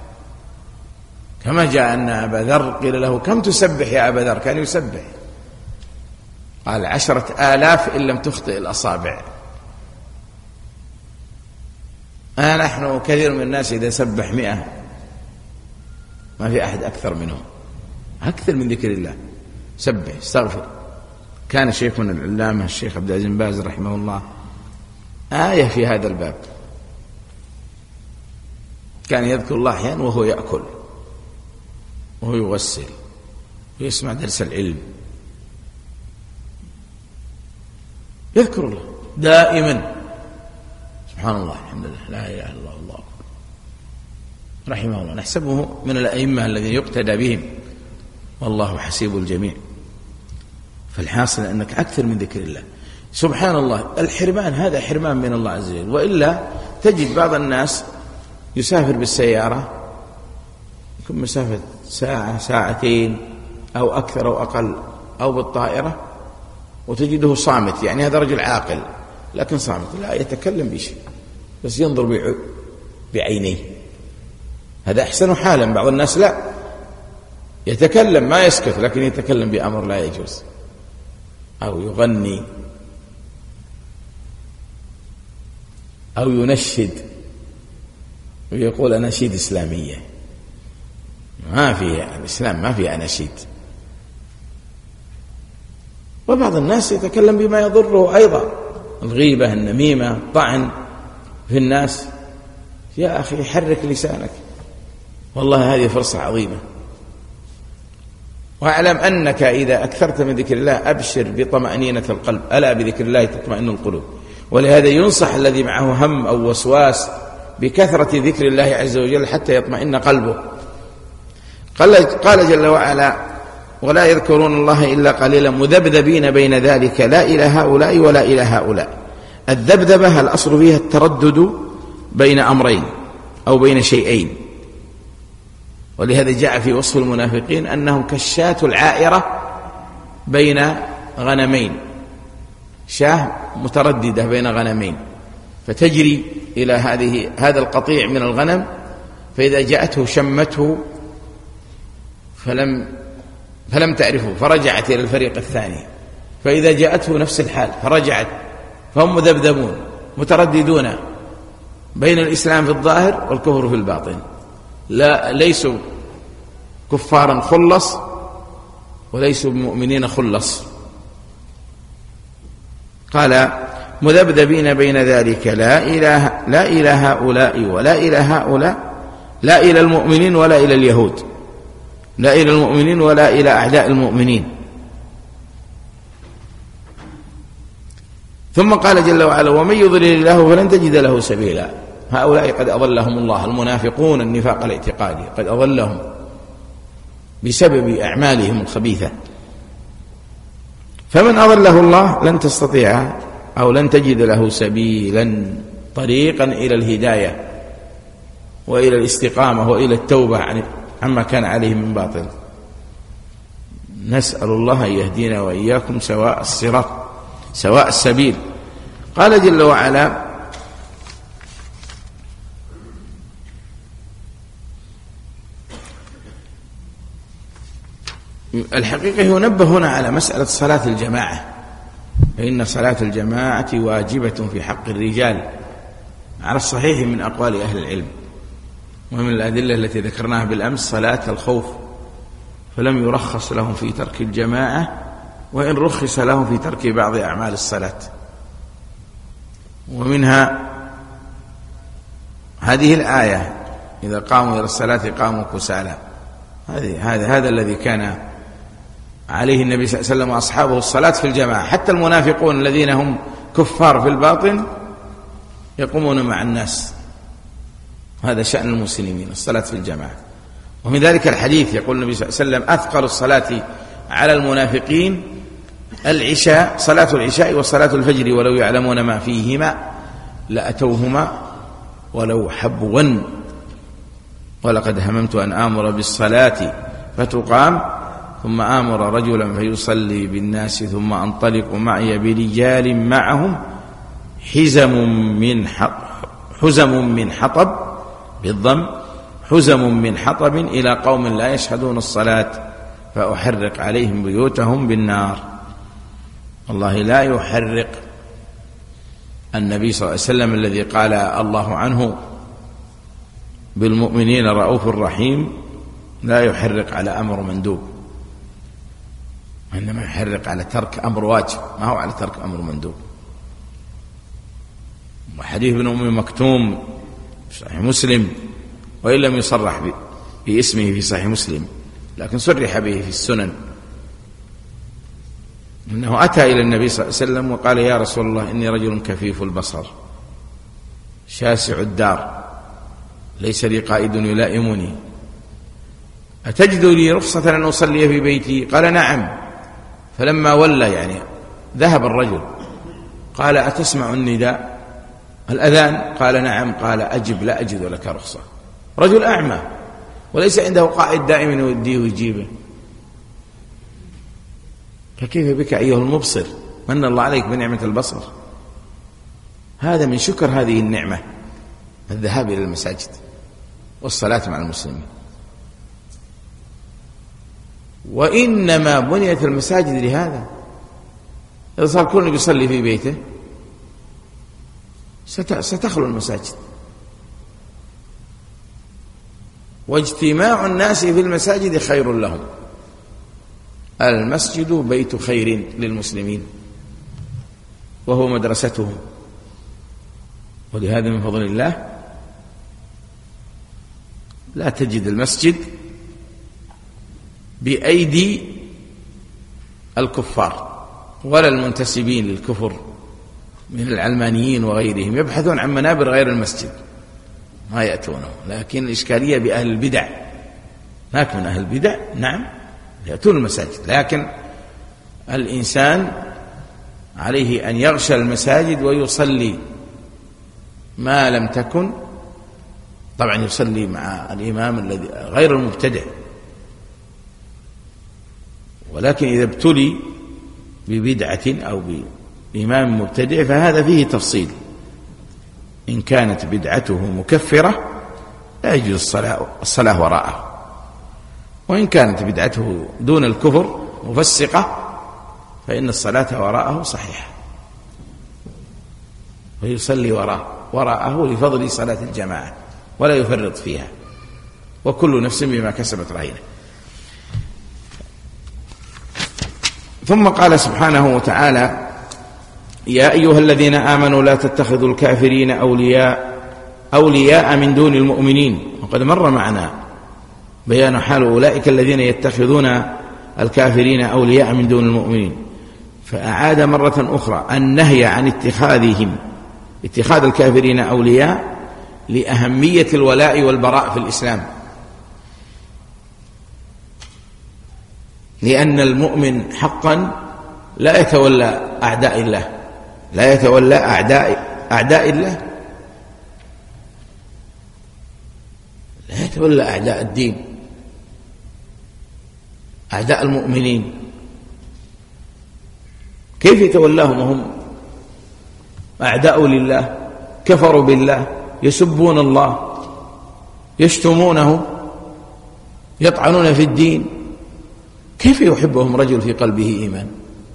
كما جاء أن أبا ذر قيل له: كم تسبح يا أبا ذر؟ كان يسبح، قال: عشرة آلاف إن لم تخطئ الأصابع. آه نحن كثير من الناس إذا سبح مئة ما في أحد أكثر منهم، أكثر من ذكر الله. سبح، استغفر. كان شيخنا العلامة الشيخ عبد العزيز بن باز رحمه الله آية في هذا الباب، كان يذكر الله أحيانا وهو يأكل وهو يغسل ويسمع درس العلم، يذكر الله دائما. سبحان الله، الحمد لله، لا إله إلا الله، الله أكبر، رحمه الله. نحسبه من الأئمة الذين يقتدى بهم، والله حسيب الجميع. فالحاصل أنك أكثر من ذكر الله. سبحان الله، الحرمان هذا حرمان من الله عز وجل. وإلا تجد بعض الناس يسافر بالسيارة، يكون مسافة ساعة ساعتين أو أكثر أو أقل، أو بالطائرة، وتجده صامت، يعني هذا رجل عاقل لكن صامت، لا يتكلم بشيء، بس ينظر بعينيه. هذا أحسن حالا. بعض الناس لا، يتكلم ما يسكت، لكن يتكلم بأمر لا يجوز، أو يغني أو ينشد ويقول أناشيد إسلامية. ما في الإسلام ما في أناشيد. وبعض الناس يتكلم بما يضره أيضا، الغيبة، النميمة، الطعن في الناس. يا أخي حرك لسانك، والله هذه فرصة عظيمة. واعلم أنك إذا أكثرت من ذكر الله أبشر بطمأنينة القلب، ألا بذكر الله تطمئن القلوب. ولهذا ينصح الذي معه هم أو وسواس بكثرة ذكر الله عز وجل حتى يطمئن قلبه. قال جل وعلا: ولا يذكرون الله إلا قليلا مذبذبين بين ذلك لا إلى هؤلاء ولا إلى هؤلاء. الذبذبة الأصل فيها التردد بين أمرين أو بين شيئين، ولهذا جاء في وصف المنافقين أنهم كالشاة العائرة بين غنمين، شاة مترددة بين غنمين، فتجري إلى هذه هذا القطيع من الغنم، فإذا جاءته شمته فلم فلم تعرفه فرجعت إلى الفريق الثاني، فإذا جاءته نفس الحال فرجعت، فهم مذبذبون مترددون بين الإسلام في الظاهر والكفر في الباطن، لا ليسوا كفارا خلص وليسوا بمؤمنين خلص. قال: مذبذبين بين ذلك لا إله لا إلى هؤلاء ولا إلى هؤلاء، لا إلى المؤمنين ولا إلى اليهود، لا إلى المؤمنين ولا إلى أعداء المؤمنين. ثم قال جل وعلا: ومن يضلل الله فلن تجد له سبيلا. هؤلاء قد أضلهم الله، المنافقون النفاق الاعتقادي قد أضلهم بسبب أعمالهم الخبيثة. فمن أضله الله لن تستطيع أو لن تجد له سبيلا، طريقا إلى الهداية وإلى الاستقامة وإلى التوبة عما كان عليه من باطل. نسأل الله أن يهدينا وإياكم سواء الصراط سواء السبيل. قال جل وعلا: الحقيقة ينبه هنا على مسألة صلاة الجماعة، فإن صلاة الجماعة واجبة في حق الرجال على الصحيح من أقوال أهل العلم. ومن الأدلة التي ذكرناها بالأمس صلاة الخوف، فلم يرخص لهم في ترك الجماعة، وإن رخص لهم في ترك بعض أعمال الصلاة. ومنها هذه الآية: إذا قاموا إلى الصلاة قاموا كسالى. هذا هذا الذي كان عليه النبي صلى الله عليه وسلم وأصحابه، الصلاة في الجماعة. حتى المنافقون الذين هم كفار في الباطن يقومون مع الناس، هذا شأن المسلمين، الصلاة في الجماعة. ومن ذلك الحديث يقول النبي صلى الله عليه وسلم: أثقل الصلاة على المنافقين العشاء، صلاة العشاء وصلاة الفجر، ولو يعلمون ما فيهما لأتوهما ولو حبوا، ولقد هممت أن آمر بالصلاة فتقام ثم آمر رجلا فيصلي بالناس ثم أنطلق معي برجال معهم حزم من حزم من حطب بالضم حزم من حطب إلى قوم لا يشهدون الصلاة فأحرق عليهم بيوتهم بالنار. والله لا يحرق النبي صلى الله عليه وسلم الذي قال الله عنه بالمؤمنين رؤوف رحيم، لا يحرق على أمر مندوب، إنما يحرق على ترك أمر واجب، ما هو على ترك أمر مندوب. وحديث ابن أم مكتوم في صحيح مسلم، وإن لم يصرح باسمه في صحيح مسلم لكن صرح به في السنن، أنه أتى إلى النبي صلى الله عليه وسلم وقال: يا رسول الله إني رجل كفيف البصر شاسع الدار، ليس لي قائد يلائمني، أتجد لي رخصة أن أصلي في بيتي؟ قال: نعم. فلما ولى يعني ذهب الرجل قال: أتسمع النداء الأذان؟ قال: نعم. قال: أجب، لا أجد لك رخصة. رجل أعمى وليس عنده قائد دائما يوديه ويجيبه، فكيف بك أيها المبصر؟ من الله عليك بنعمة البصر. هذا من شكر هذه النعمة، الذهاب إلى المساجد والصلاة مع المسلمين. وإنما بنيت المساجد لهذا. إذا صار كل يصلي في بيته ستخلو المساجد، واجتماع الناس في المساجد خير لهم. المسجد بيت خير للمسلمين وهو مدرستهم، ولهذا من فضل الله لا تجد المسجد بأيدي الكفار ولا المنتسبين للكفر من العلمانيين وغيرهم، يبحثون عن منابر غير المسجد ما يأتونه. لكن الإشكالية بأهل البدع، هناك من أهل البدع نعم يأتون المساجد، لكن الإنسان عليه أن يغشى المساجد ويصلي ما لم تكن، طبعا يصلي مع الإمام الذي غير المبتدع، ولكن إذا ابتلي ببدعة أو بإمام مبتدع فهذا فيه تفصيل. إن كانت بدعته مكفرة لا يجوز الصلاة, الصلاة وراءه، وإن كانت بدعته دون الكفر مفسقة فإن الصلاة وراءه صحيحة، ويصلي وراءه, وراءه لفضل صلاة الجماعة ولا يفرط فيها، وكل نفس بما كسبت رهينة. ثم قال سبحانه وتعالى: يا أيها الذين آمنوا لا تتخذوا الكافرين أولياء أولياء من دون المؤمنين. وقد مر معنا بيان حال أولئك الذين يتخذون الكافرين أولياء من دون المؤمنين، فأعاد مرة أخرى النهي عن اتخاذهم اتخاذ الكافرين أولياء لأهمية الولاء والبراء في الإسلام، لأن المؤمن حقا لا يتولى أعداء الله، لا يتولى أعداء أعداء الله، لا يتولى أعداء الدين، أعداء المؤمنين. كيف يتولاهم وهم أعداء لله، كفروا بالله، يسبون الله، يشتمونه، يطعنون في الدين؟ كيف يحبهم رجل في قلبه إيمان؟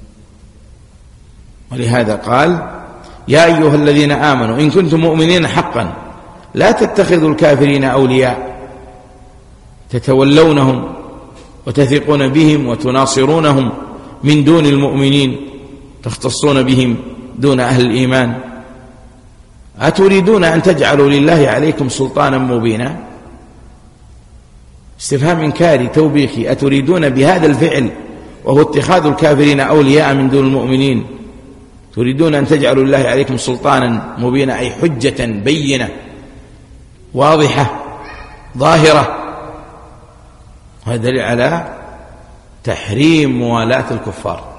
ولهذا قال: يا أيها الذين آمنوا إن كنتم مؤمنين حقا لا تتخذوا الكافرين أولياء، تتولونهم وتثقون بهم وتناصرونهم من دون المؤمنين، تختصون بهم دون أهل الإيمان. أتريدون أن تجعلوا لله عليكم سلطانا مبينا؟ استفهام إنكاري توبيخي. أتريدون بهذا الفعل وهو اتخاذ الكافرين أولياء من دون المؤمنين، تريدون أن تجعلوا لله عليكم سلطانا مبينا، أي حجة بينة واضحة ظاهرة؟ وهذا دليل على تحريم موالاة الكفار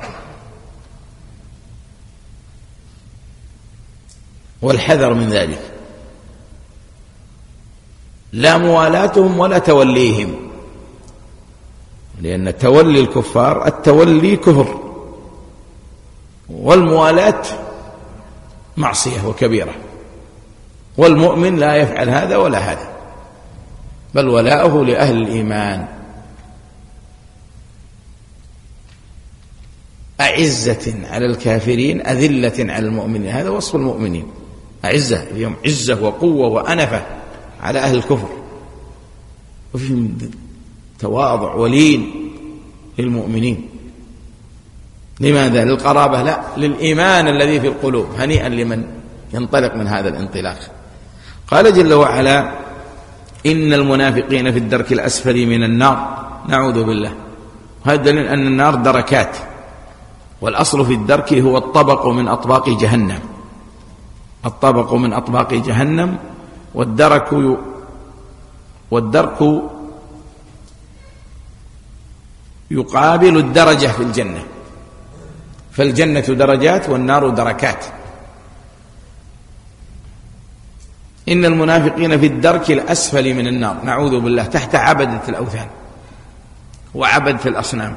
والحذر من ذلك، لا موالاتهم ولا توليهم، لأن تولي الكفار التولي كفر، والموالاة معصية وكبيرة، والمؤمن لا يفعل هذا ولا هذا، بل ولاؤه لأهل الإيمان. أعزة على الكافرين أذلة على المؤمنين، هذا وصف المؤمنين، أعزة اليوم عزة وقوة وأنفة على أهل الكفر، وفيهم تواضع ولين للمؤمنين. لماذا؟ للقرابة؟ لا، للإيمان الذي في القلوب. هنيئا لمن ينطلق من هذا الانطلاق. قال جل وعلا: إن المنافقين في الدرك الأسفل من النار، نعوذ بالله. وهذا دليل أن النار دركات، والأصل في الدرك هو الطبق من أطباق جهنم، الطبق من أطباق جهنم، والدرك والدرك يقابل الدرجة في الجنة، فالجنة درجات والنار دركات. إن المنافقين في الدرك الأسفل من النار، نعوذ بالله، تحت عبدة الأوثان وعبدة الأصنام،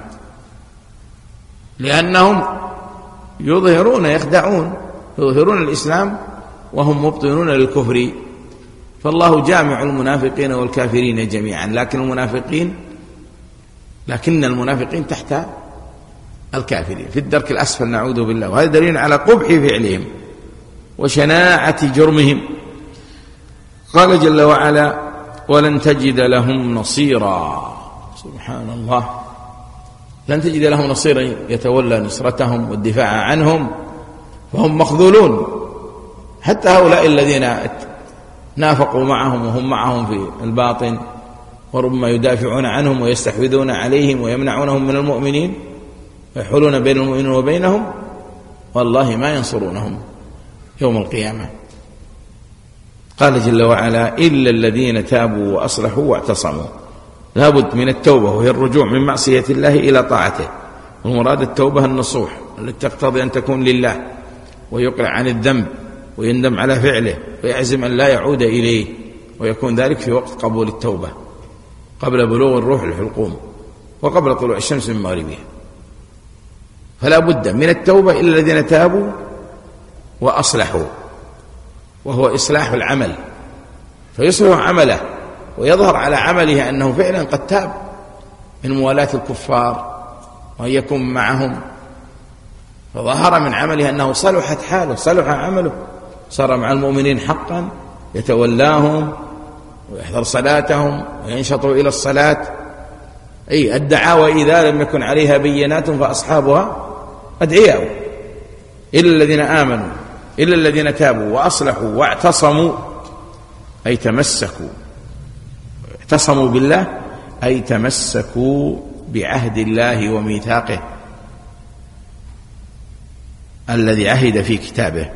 لأنهم يظهرون يخدعون، يظهرون الإسلام وهم مبطنون للكفر، فالله جامع المنافقين والكافرين جميعا، لكن المنافقين لكن المنافقين تحت الكافرين في الدرك الأسفل، نعوذ بالله. وهذا دليل على قبح فعلهم وشناعة جرمهم. قال جل وعلا: ولن تجد لهم نصيرا. سبحان الله، لن تجد لهم نصيرا يتولى نصرتهم والدفاع عنهم، فهم مخذولون. حتى هؤلاء الذين نافقوا معهم وهم معهم في الباطن وربما يدافعون عنهم ويستحوذون عليهم ويمنعونهم من المؤمنين ويحولون بين المؤمنين وبينهم، والله ما ينصرونهم يوم القيامة. قال جل وعلا: إلا الذين تابوا وأصلحوا واعتصموا. لابد من التوبة، وهي الرجوع من معصية الله إلى طاعته، والمراد التوبة النصوح التي تقتضي أن تكون لله، ويقلع عن الذنب ويندم على فعله ويعزم أن لا يعود إليه، ويكون ذلك في وقت قبول التوبة قبل بلوغ الروح الحلقوم وقبل طلوع الشمس من مغربها. فلا بد من التوبة إلا الذين تابوا وأصلحوا، وهو إصلاح العمل، فيصلح عمله ويظهر على عمله أنه فعلا قد تاب من موالاة الكفار وأن يكون معهم، فظهر من عمله أنه صلحت حاله صلح عمله، صار مع المؤمنين حقا، يتولاهم ويحضر صلاتهم وينشط إلى الصلاة. أي الدعاوى إذا لم يكن عليها بينات فأصحابها أدعياء. إلا الذين آمنوا، إلا الذين تابوا وأصلحوا واعتصموا، أي تمسكوا، اعتصموا بالله أي تمسكوا بعهد الله وميثاقه الذي عهد في كتابه،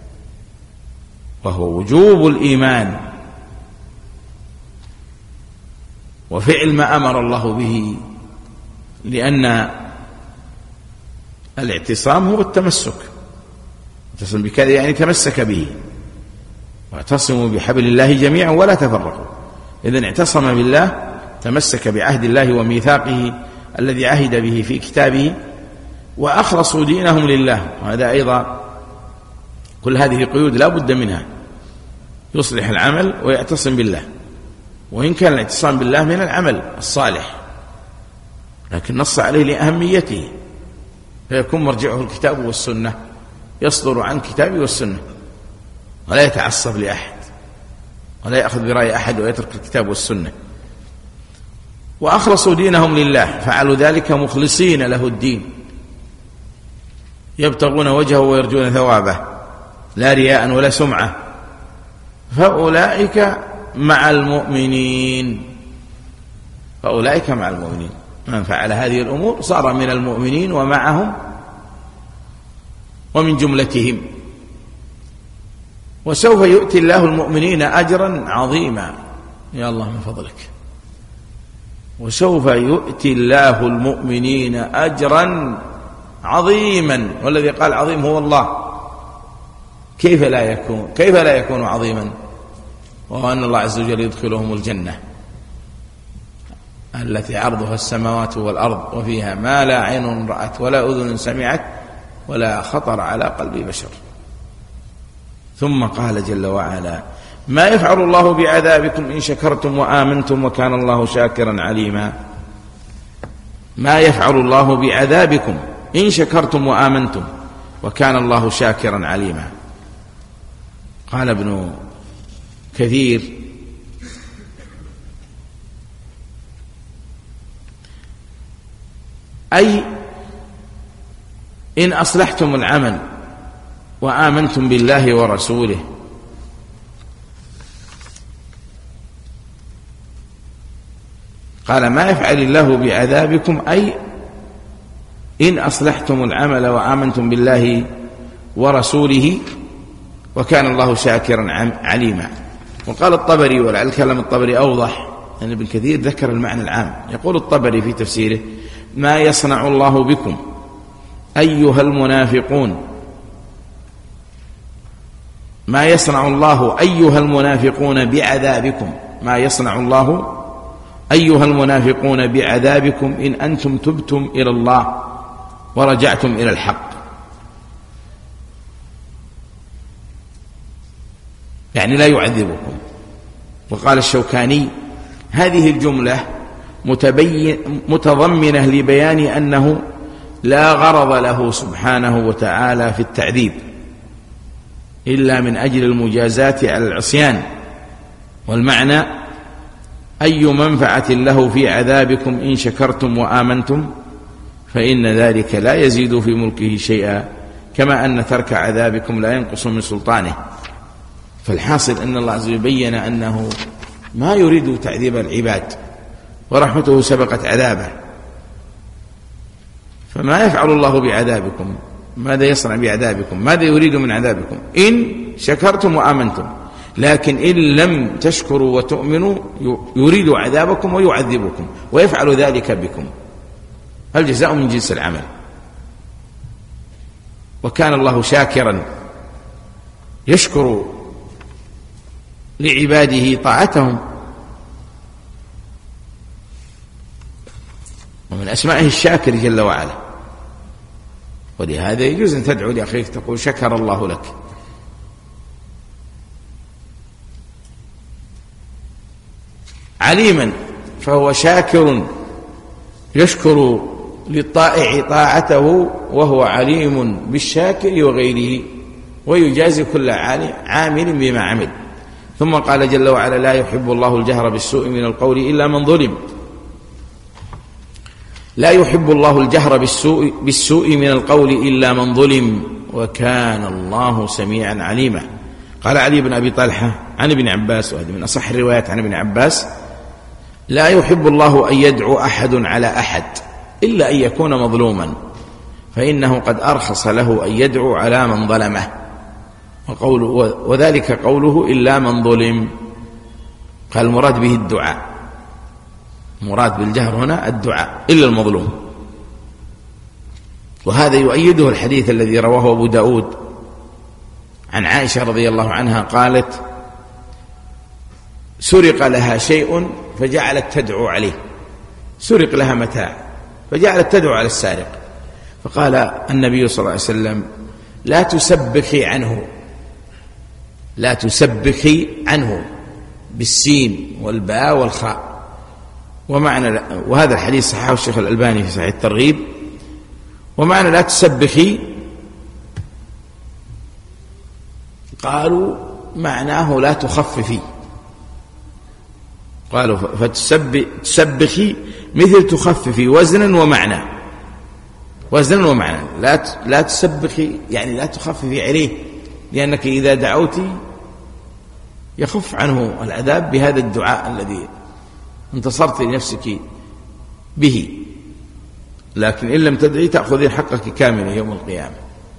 وهو وجوب الإيمان وفعل ما أمر الله به، لأن الاعتصام هو التمسك. اعتصم بكذا يعني تمسك به، واعتصموا بحبل الله جميعا ولا تفرقوا. إذن اعتصم بالله، تمسك بعهد الله وميثاقه الذي عهد به في كتابه، وأخلصوا دينهم لله. وهذا أيضا كل هذه قيود لا بد منها، يصلح العمل ويعتصم بالله، وإن كان الاعتصام بالله من العمل الصالح، لكن نص عليه لأهميته، فيكون مرجعه الكتاب والسنة، يصدر عن كتابه والسنة، ولا يتعصب لأحد ولا يأخذ برأي أحد ويترك الكتاب والسنة. وأخلصوا دينهم لله، فعلوا ذلك مخلصين له الدين، يبتغون وجهه ويرجون ثوابه، لا رياء ولا سمعة، فأولئك مع المؤمنين. فأولئك مع المؤمنين، من فعل هذه الأمور صار من المؤمنين ومعهم ومن جملتهم. وسوف يؤتي الله المؤمنين أجرا عظيما. يا الله من فضلك. وسوف يؤتي الله المؤمنين أجرا عظيما، والذي قال عظيم هو الله. كيف لا يكون كيف لا يكون عظيما وهو أن الله عز وجل يدخلهم الجنة التي عرضها السماوات والأرض، وفيها ما لا عين رأت ولا أذن سمعت ولا خطر على قلب بشر. ثم قال جل وعلا: ما يفعل الله بعذابكم إن شكرتم وآمنتم وكان الله شاكرا عليما. ما يفعل الله بعذابكم إن شكرتم وآمنتم وكان الله شاكرا عليما. قال ابن كثير: أي إن أصلحتم العمل وآمنتم بالله ورسوله. قال: ما يفعل الله بعذابكم أي إن أصلحتم العمل وآمنتم بالله ورسوله وكان الله شاكرا عليما. وقال الطبري، ولعل كلام الطبري أوضح، أن ابن كثير ذكر المعنى العام. يقول الطبري في تفسيره: ما يصنع الله بكم أيها المنافقون، ما يصنع الله أيها المنافقون بعذابكم، ما يصنع الله أيها المنافقون بعذابكم إن أنتم تبتم إلى الله ورجعتم إلى الحق. يعني لا يعذبكم. وقال الشوكاني: هذه الجملة متبين متضمنة لبيان أنه لا غرض له سبحانه وتعالى في التعذيب إلا من أجل المجازات على العصيان. والمعنى أي منفعة له في عذابكم إن شكرتم وآمنتم فإن ذلك لا يزيد في ملكه شيئا كما أن ترك عذابكم لا ينقص من سلطانه. فالحاصل أن الله عز وجل بين أنه ما يريد تعذيب العباد ورحمته سبقت عذابه، فما يفعل الله بعذابكم، ماذا يصنع بعذابكم، ماذا يريد من عذابكم إن شكرتم وآمنتم، لكن إن لم تشكروا وتؤمنوا يريد عذابكم ويعذبكم ويفعل ذلك بكم. الجزاء من جنس العمل. وكان الله شاكرا يشكر لعباده طاعتهم، ومن أسمائه الشاكر جل وعلا. ولهذا يجوز أن تدعو لأخيك تقول شكر الله لك. عليما فهو شاكر يشكر للطائع طاعته، وهو عليم بالشاكر وغيره، ويجازي كل عامل بما عمل. ثم قال جل وعلا لا يحب الله الجهر بالسوء من القول إلا من ظلم. لا يحب الله الجهر بالسوء, بالسوء من القول إلا من ظلم وكان الله سميعا عليما. قال علي بن أبي طلحة عن ابن عباس، وهذه من أصح الروايات عن ابن عباس: لا يحب الله أن يدعو أحد على أحد إلا أن يكون مظلوما، فإنه قد أرخص له أن يدعو على من ظلمه. وقوله وذلك قوله إلا من ظلم، قال المراد به الدعاء، مراد بالجهر هنا الدعاء إلا المظلوم. وهذا يؤيده الحديث الذي رواه أبو داود عن عائشة رضي الله عنها قالت: سرق لها شيء فجعلت تدعو عليه، سرق لها متاع فجعلت تدعو على السارق، فقال النبي صلى الله عليه وسلم: لا تسبخي عنه، لا تسبخي عنه بالسين والباء والخاء. ومعنى، وهذا الحديث صححه الشيخ الألباني في صحيح الترغيب. ومعنى لا تسبخي قالوا معناه لا تخففي، قالوا فتسبخي مثل تخففي وزنا ومعنى، وزنا ومعنى. لا لا تسبخي يعني لا تخففي عليه، لأنك إذا دعوت يخف عنه العذاب بهذا الدعاء الذي انتصرت لنفسك به، لكن إن لم تدعي تأخذين حقك كاملا يوم القيامة.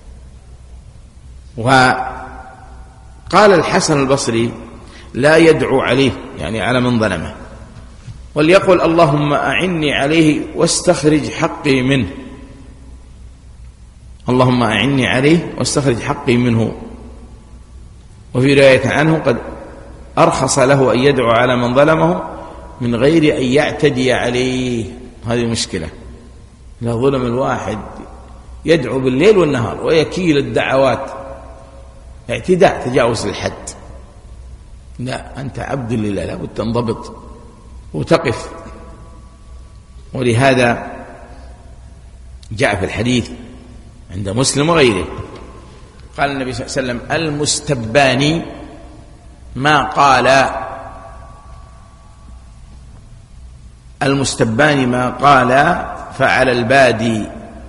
وقال الحسن البصري: لا يدعو عليه يعني على من ظلمه، وليقل اللهم أعني عليه واستخرج حقي منه، اللهم أعني عليه واستخرج حقي منه. وفي رواية عنه قد أرخص له أن يدعو على من ظلمه من غير أن يعتدي عليه. هذه مشكلة، إذا ظلم الواحد يدعو بالليل والنهار ويكيل الدعوات، اعتداء تجاوز الحد. لا، أنت عبد لله، لابد تنضبط وتقف. ولهذا جاء في الحديث عند مسلم وغيره قال النبي صلى الله عليه وسلم: المستباني ما قال المستباني ما قال فعل البادي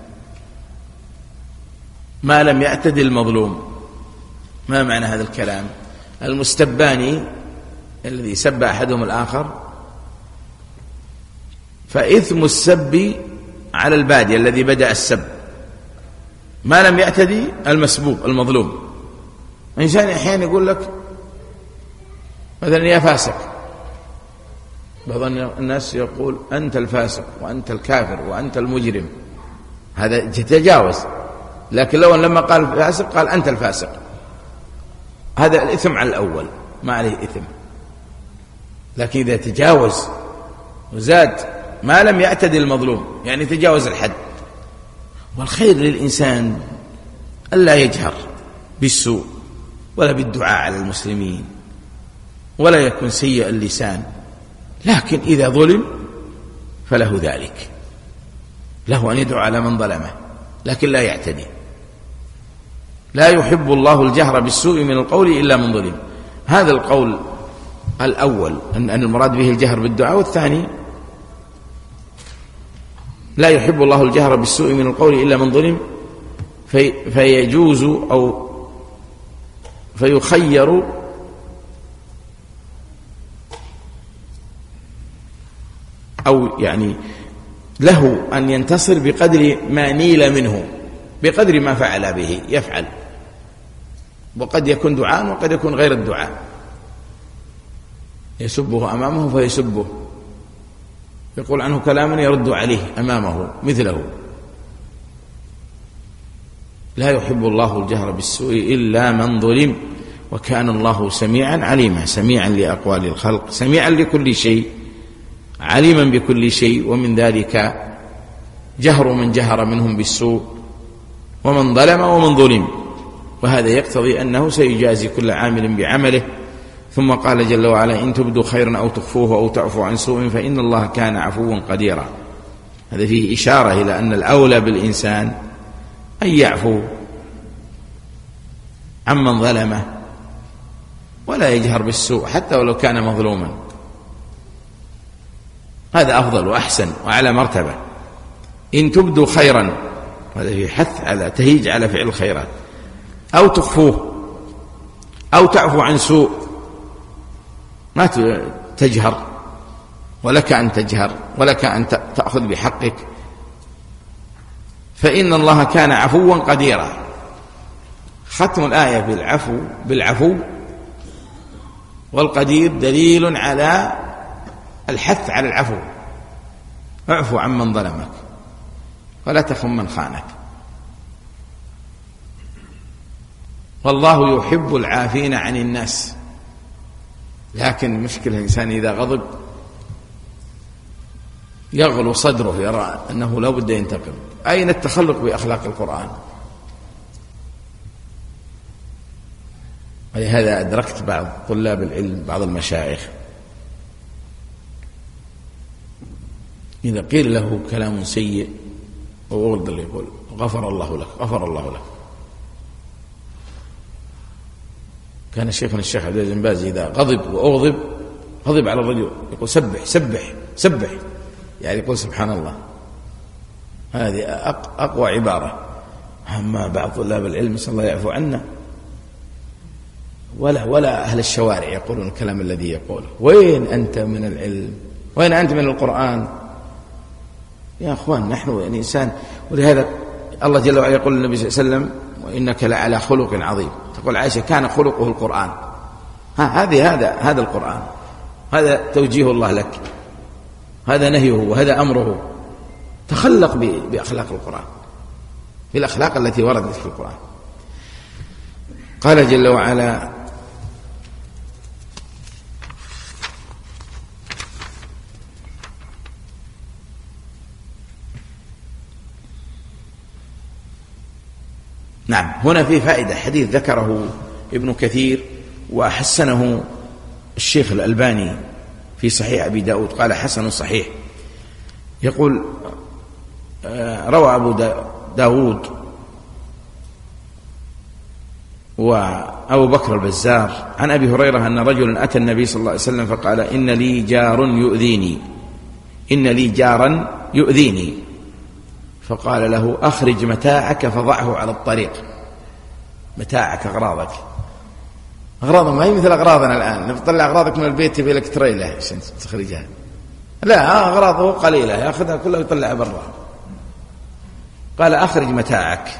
ما لم يعتد المظلوم. ما معنى هذا الكلام؟ المستباني الذي سب أحدهم الآخر، فإثم السب على البادي الذي بدأ السب، ما لم يعتدي المسبوب المظلوم. إنسان أحيانا يقول لك مثلا يا فاسق، بعض الناس يقول أنت الفاسق وأنت الكافر وأنت المجرم، هذا تجاوز. لكن لو لما قال فاسق قال أنت الفاسق، هذا الإثم على الأول ما عليه إثم. لكن إذا تجاوز وزاد ما لم يعتدي المظلوم يعني تجاوز الحد. والخير للإنسان ألا يجهر بالسوء ولا بالدعاء على المسلمين ولا يكون سيء اللسان، لكن إذا ظلم فله ذلك، له أن يدعو على من ظلمه لكن لا يعتدي. لا يحب الله الجهر بالسوء من القول إلا من ظلم. هذا القول الأول أن المراد به الجهر بالدعاء، والثاني لا يحب الله الجهر بالسوء من القول إلا من ظلم، في فيجوز أو فيخير أو يعني له أن ينتصر بقدر ما نيل منه، بقدر ما فعل به يفعل، وقد يكون دعاء وقد يكون غير الدعاء، يسبه أمامه فيسبه، يقول عنه كلاما يرد عليه أمامه مثله. لا يحب الله الجهر بالسوء إلا من ظلم، وكان الله سميعا عليما، سميعا لأقوال الخلق، سميعا لكل شيء، عليما بكل شيء، ومن ذلك جهر من جهر منهم بالسوء ومن ظلم ومن ظلم، وهذا يقتضي أنه سيجازي كل عامل بعمله. ثم قال جل وعلا: إن تبدوا خيرا أو تخفوه أو تعفوا عن سوء فإن الله كان عفوا قديرا. هذا فيه إشارة إلى أن الأولى بالإنسان أن يعفو عمن ظلمه ولا يجهر بالسوء حتى ولو كان مظلوما، هذا أفضل وأحسن وعلى مرتبة. إن تبدوا خيرا، هذا فيه حث على تهيج على فعل الخيرات، أو تخفوه أو تعفو عن سوء، ما تجهر، ولك أن تجهر ولك أن تأخذ بحقك، فإن الله كان عفوا قديرا. ختم الآية بالعفو بالعفو والقدير دليل على الحث على العفو. اعفو عمن ظلمك ولا تخن من خانك، والله يحب العافين عن الناس. لكن مشكلة الإنسان إذا غضب يغلو صدره، يرى أنه لا بد ينتقم. أين التخلق بأخلاق القرآن؟ ولهذا أدركت بعض طلاب العلم، بعض المشايخ، إذا قيل له كلام سيء وغض اللي يقول: غفر الله لك، غفر الله لك. كان شيخنا الشيخ عبد العزيز بن باز إذا غضب وأغضب غضب على الرجل يقول: سبح سبح سبح، يعني يقول سبحان الله. هذه أقوى عبارة. أما بعض طلاب العلم نسأل الله يعفو عنا، ولا ولا أهل الشوارع يقولون الكلام الذي يقوله. وين أنت من العلم؟ وين أنت من القرآن؟ يا أخوان، نحن يعني إنسان. ولهذا الله جل وعلا يقول للنبي صلى الله عليه وسلم: وإنك لعلى خلق عظيم. تقول عائشة: كان خلقه القرآن. ها هذه هذا هذا القرآن، هذا توجيه الله لك، هذا نهيه وهذا أمره. تخلق بأخلاق القرآن، بالأخلاق التي وردت في القرآن. قال جل وعلا: نعم، هنا في فائدة. حديث ذكره ابن كثير وحسنه الشيخ الألباني في صحيح أبي داود، قال حسن صحيح. يقول: روى أبو داود وأبو بكر البزار عن أبي هريرة أن رجلا أتى النبي صلى الله عليه وسلم فقال: إن لي جار يؤذيني إن لي جارا يؤذيني فقال له: أخرج متاعك فضعه على الطريق. متاعك، أغراضك. أغراض ما هي مثل أغراضنا الآن، نطلع أغراضك من البيت تبي لك تريلة عشان تخرجها. لا، أغراضه قليلة يأخذها كلها ويطلعها برا. قال: أخرج متاعك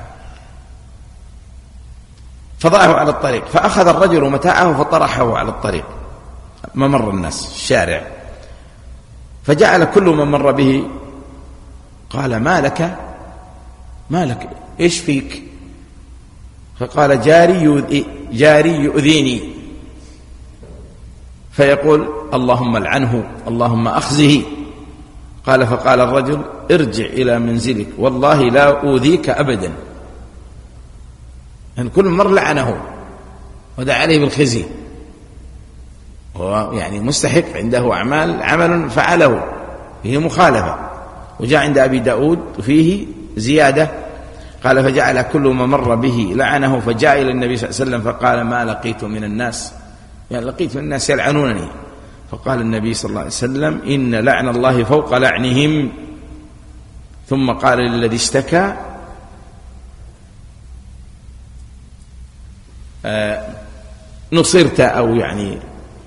فضعه على الطريق. فأخذ الرجل متاعه فطرحه على الطريق ممر الناس، الشارع، فجعل كل من مر به قال: ما لك ما لك إيش فيك؟ فقال: جاري يؤذي جاري يؤذيني. فيقول: اللهم لعنه، اللهم أخزه. قال: فقال الرجل: ارجع إلى منزلك والله لا أؤذيك أبدا. يعني كل مر لعنه ودعا عليه بالخزي، هو يعني مستحق، عنده أعمال عمل فعله فيه مخالفة. وجاء عند أبي داود فيه زيادة، قال: فجعل كل ما مر به لعنه، فجاء إلى النبي صلى الله عليه وسلم فقال: ما لقيت من الناس، يعني لقيت من الناس يلعنونني فقال النبي صلى الله عليه وسلم إن لعن الله فوق لعنهم، ثم قال للذي اشتكى آه نصرت أو يعني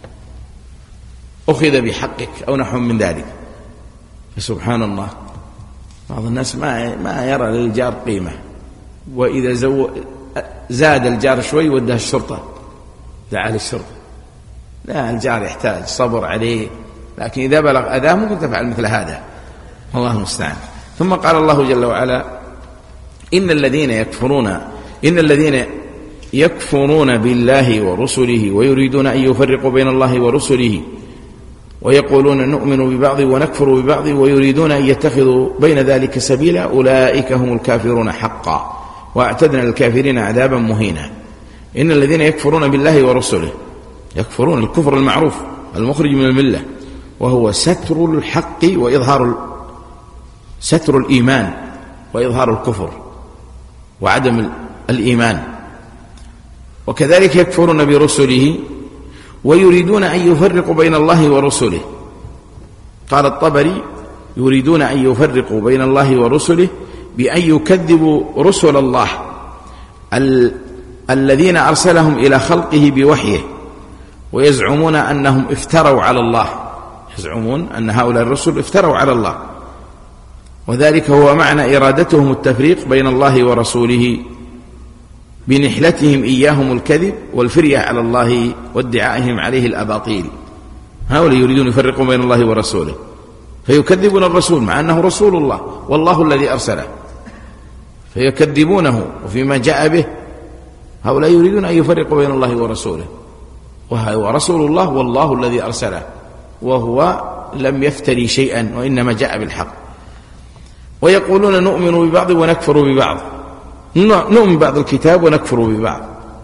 أخذ بحقك أو نحو من ذلك. فسبحان الله، بعض الناس ما ما يرى للجار قيمة، وإذا زو زاد الجار شوي ودها الشرطة، دعا للشرطة. لا، الجار يحتاج صبر عليه، لكن إذا بلغ أذاه ممكن تفعل مثل هذا، الله المستعان. ثم قال الله جل وعلا إن الذين يكفرون إن الذين يكفرون بالله ورسله ويريدون أن يفرقوا بين الله ورسله ويقولون نؤمن ببعض ونكفر ببعض ويريدون أن يتخذوا بين ذلك سبيلا أولئك هم الكافرون حقا وأعتدنا للكافرين عذابا مهينا. إن الذين يكفرون بالله ورسله، يكفرون الكفر المعروف المخرج من الملة، وهو ستر الحق وإظهار ستر الإيمان وإظهار الكفر وعدم الإيمان. وكذلك يكفرون برسله ويريدون أن يفرقوا بين الله ورسله. قال الطبري يريدون أن يفرقوا بين الله ورسله بأن يكذبوا رسل الله ال... الذين أرسلهم إلى خلقه بوحيه، ويزعمون أنهم افتروا على الله، يزعمون أن هؤلاء الرسل افتروا على الله، وذلك هو معنى إرادتهم التفريق بين الله ورسوله بنحلتهم إياهم الكذب والفرية على الله وادعائهم عليه الأباطيل. هؤلاء يريدون يفرقون بين الله ورسوله، فيكذبون الرسول مع أنه رسول الله والله الذي أرسله، فيكذبونه وفيما جاء به. هؤلاء يريدون أن يفرقوا بين الله ورسوله، وهو رسول الله والله الذي أرسله، وهو لم يفتري شيئا وإنما جاء بالحق. ويقولون نؤمن ببعض ونكفر ببعض، نؤمن ببعض الكتاب ونكفر ببعض،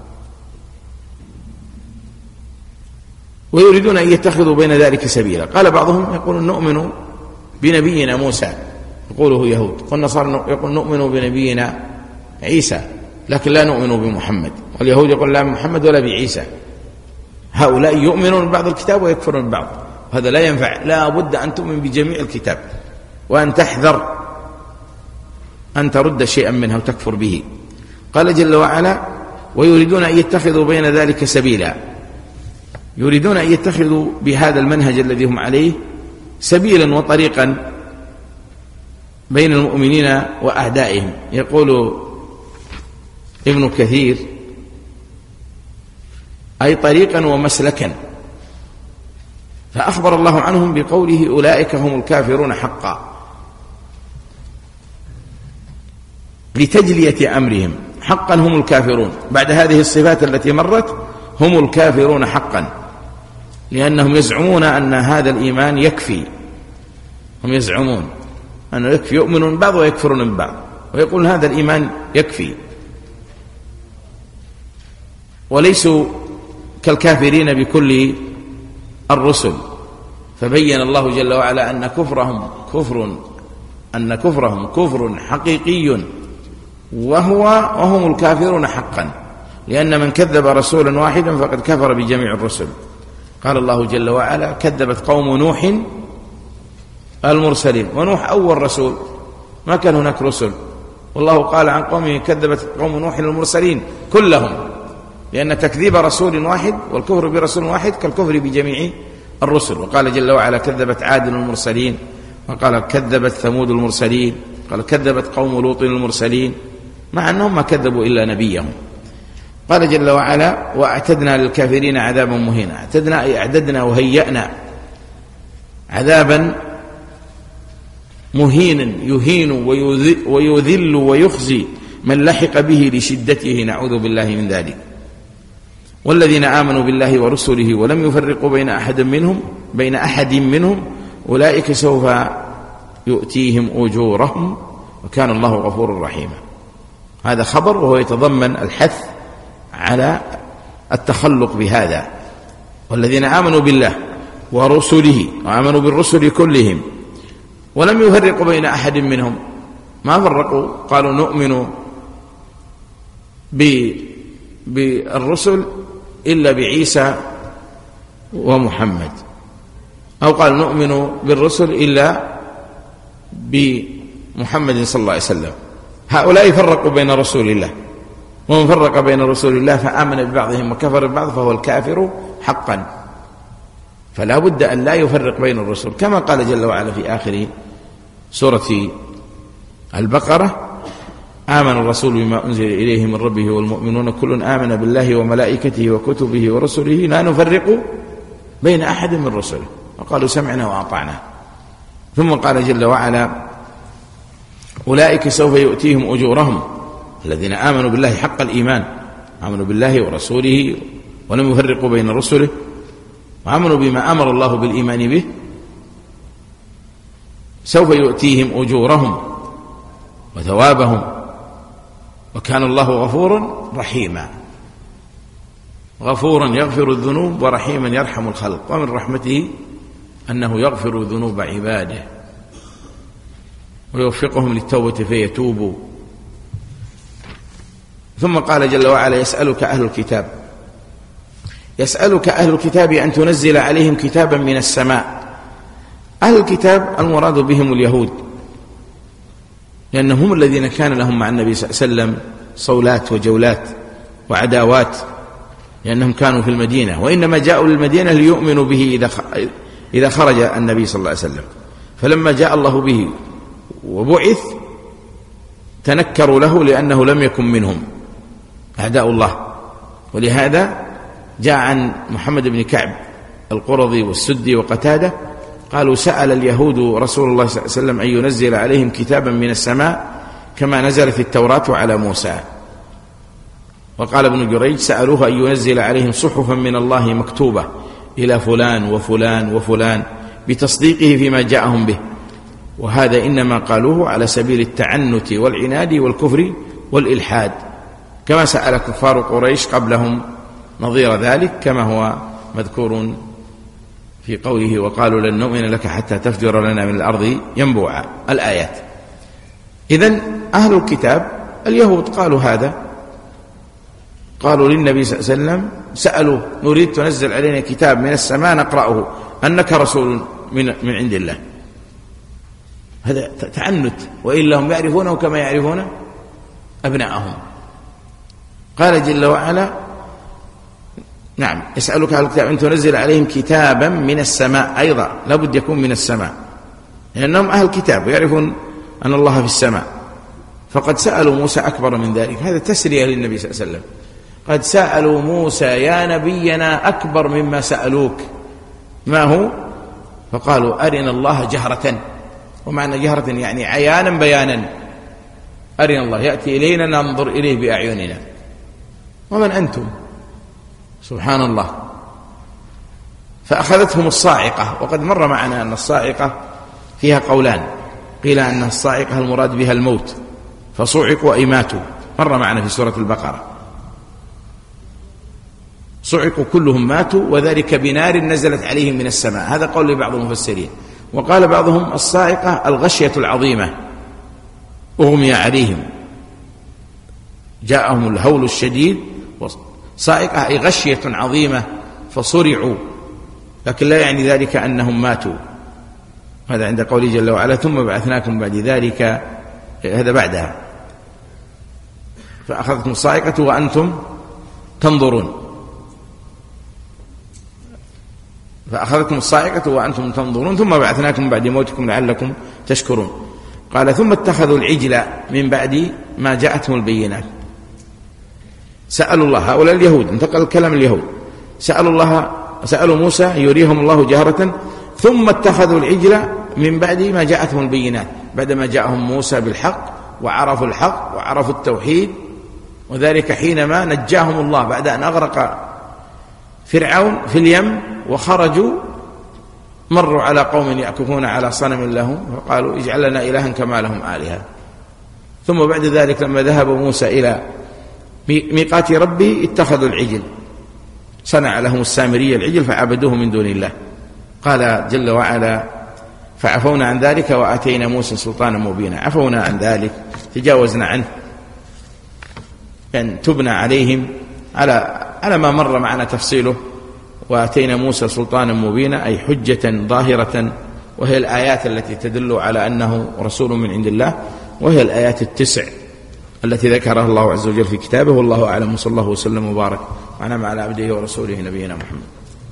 ويريدون أن يتخذوا بين ذلك سبيلا. قال بعضهم يقول نؤمن بنبينا موسى، يقوله يهود، والنصارى يقول نؤمن بنبينا عيسى لكن لا نؤمن بمحمد، واليهود يقول لا بمحمد ولا بعيسى. هؤلاء يؤمنون ببعض الكتاب ويكفرون ببعض، هذا لا ينفع. لا بد أن تؤمن بجميع الكتاب وأن تحذر أن ترد شيئا منها وتكفر به. قال جل وعلا ويريدون أن يتخذوا بين ذلك سبيلا، يريدون أن يتخذوا بهذا المنهج الذي هم عليه سبيلا وطريقا بين المؤمنين وأعدائهم. يقول ابن كثير أي طريقا ومسلكا، فأخبر الله عنهم بقوله أولئك هم الكافرون حقا لتجلية أمرهم. حقا هم الكافرون، بعد هذه الصفات التي مرت هم الكافرون حقا، لأنهم يزعمون أن هذا الإيمان يكفي. هم يزعمون أنه يكفي، يؤمنون بعض ويكفرون من بعض، ويقول هذا الإيمان يكفي، وليسوا كالكافرين بكل الرسل. فبين الله جل وعلا أن كفرهم كفر أن كفرهم كفر حقيقي، وهو وهم الكافرون حقا، لأن من كذب رسولا واحدا فقد كفر بجميع الرسل. قال الله جل وعلا كذبت قوم نوح المرسلين، ونوح أول رسول، ما كان هناك رسل، والله قال عن قومه كذبت قوم نوح المرسلين كلهم، لأن تكذيب رسول واحد والكفر برسول واحد كالكفر بجميع الرسل. وقال جل وعلا كذبت عاد المرسلين، وقال كذبت ثمود المرسلين، قال كذبت قوم لوط المرسلين، مع أنهم ما كذبوا إلا نبيهم. قال جل وعلا وأعتدنا للكافرين عذابا مهينا. اعتدنا أي أعددنا وهيأنا عذابا مهينا يهين ويذل ويخزي من لحق به لشدته، نعوذ بالله من ذلك. والذين آمنوا بالله ورسله ولم يفرقوا بين أحد منهم بين أحد منهم أولئك سوف يؤتيهم أجورهم وكان الله غفورا رحيما. هذا خبر وهو يتضمن الحث على التخلق بهذا. والذين آمنوا بالله ورسله وآمنوا بالرسل كلهم ولم يفرقوا بين أحد منهم، ما فرقوا، قالوا نؤمن بالرسل إلا بعيسى ومحمد، أو قال نؤمن بالرسل إلا بمحمد صلى الله عليه وسلم. هؤلاء فرقوا بين رسول الله، ومن فرق بين رسول الله فآمن ببعضهم وكفر ببعض فهو الكافر حقا. فلا بد أن لا يفرق بين الرسل، كما قال جل وعلا في آخر سورة البقرة: آمن الرسول بما أنزل إليه من ربه والمؤمنون كل آمن بالله وملائكته وكتبه ورسله لا نفرق بين أحد من رسله وقالوا سمعنا وأطعنا. ثم قال جل وعلا: أولئك سوف يؤتيهم أجورهم، الذين آمنوا بالله حق الإيمان، آمنوا بالله ورسوله ولم يفرقوا بين رسله وآمنوا بما أمر الله بالإيمان به، سوف يؤتيهم أجورهم وثوابهم وكان الله غفورا رحيما. غفورا يغفر الذنوب ورحيما يرحم الخلق، ومن رحمته أنه يغفر ذنوب عباده ويوفقهم للتوبة فيتوبوا. ثم قال جل وعلا: يسألك أهل الكتاب يسألك أهل الكتاب أن تنزل عليهم كتابا من السماء. أهل الكتاب المراد بهم اليهود، لأنهم هم الذين كان لهم مع النبي صلى الله عليه وسلم صولات وجولات وعداوات، لأنهم كانوا في المدينة، وإنما جاءوا للمدينة ليؤمنوا به إذا خرج النبي صلى الله عليه وسلم. فلما جاء الله به وبعث تنكروا له لأنه لم يكن منهم، أعداء الله. ولهذا جاء عن محمد بن كعب القرظي والسدي وقتادة قالوا: سأل اليهود رسول الله صلى الله عليه وسلم أن ينزل عليهم كتابا من السماء كما نزلت التوراة على موسى. وقال ابن جريج: سألوه أن ينزل عليهم صحفا من الله مكتوبة إلى فلان وفلان وفلان بتصديقه فيما جاءهم به. وهذا إنما قالوه على سبيل التعنت والعناد والكفر والإلحاد، كما سأل كفار قريش قبلهم نظير ذلك، كما هو مذكور في قوله: وقالوا لن نؤمن لك حتى تفجر لنا من الأرض ينبوعا، الآيات. إذن أهل الكتاب اليهود قالوا هذا، قالوا للنبي صلى الله عليه وسلم: سألوا نريد تنزل علينا كتاب من السماء نقرأه أنك رسول من, من عند الله. هذا تعنت، وإلا هم يعرفونه كما يعرفون أبناءهم. قال جل وعلا: نعم يسألك أهل الكتاب أن تنزل عليهم كتابا من السماء، أيضا لابد يكون من السماء، لأنهم أهل الكتاب ويعرفون أن الله في السماء. فقد سألوا موسى أكبر من ذلك، هذا تسرية للنبي صلى الله عليه وسلم. قد سألوا موسى يا نبينا أكبر مما سألوك، ما هو؟ فقالوا أرنا الله جهرة، ومعنى جهرة يعني عيانا بيانا، أرنا الله يأتي إلينا ننظر إليه بأعيننا. ومن أنتم؟ سبحان الله. فأخذتهم الصاعقة، وقد مر معنا أن الصاعقة فيها قولان، قيل أن الصاعقة المراد بها الموت فصعقوا أي ماتوا، مر معنا في سورة البقرة، صعقوا كلهم ماتوا، وذلك بنار نزلت عليهم من السماء. هذا قول لبعض المفسرين. وقال بعضهم الصاعقة الغشية العظيمة، أغمي عليهم، جاءهم الهول الشديد، صاعقة أي غشية عظيمة فصرعوا، لكن لا يعني ذلك أنهم ماتوا. هذا عند قوله جل وعلا: ثم بعثناكم بعد ذلك، هذا بعدها، فأخذتم الصاعقة وأنتم تنظرون، فأخذتكم الصاعقة وأنتم تنظرون ثم بعثناكم بعد موتكم لعلكم تشكرون. قال: ثم اتخذوا العجل من بعد ما جاءتهم البينات. سألوا الله، هؤلاء اليهود، انتقل الكلام اليهود، سألوا الله، سألوا موسى يريهم الله جهرة، ثم اتخذوا العجل من بعد ما جاءتهم البينات، بعدما جاءهم موسى بالحق وعرفوا الحق وعرفوا التوحيد، وذلك حينما نجاهم الله بعد أن أغرق فرعون في اليم، وخرجوا مروا على قوم يعكفون على صنم لهم، فقالوا اجعل لنا إلها كما لهم آلهة. ثم بعد ذلك لما ذهب موسى إلى ميقات ربه اتخذوا العجل، صنع لهم السامري العجل فعبدوه من دون الله. قال جل وعلا: فعفونا عن ذلك وآتينا موسى سلطانا مبينا. عفونا عن ذلك، تجاوزنا عنه، أن تبنى عليهم على على ما مر معنا تفصيله، وآتينا موسى سلطانا مبينا، أي حجة ظاهرة، وهي الآيات التي تدل على أنه رسول من عند الله، وهي الآيات التسع التي ذكرها الله عز وجل في كتابه. والله أعلم، وصلى الله وسلم وبارك وأنعم على عبده ورسوله نبينا محمد.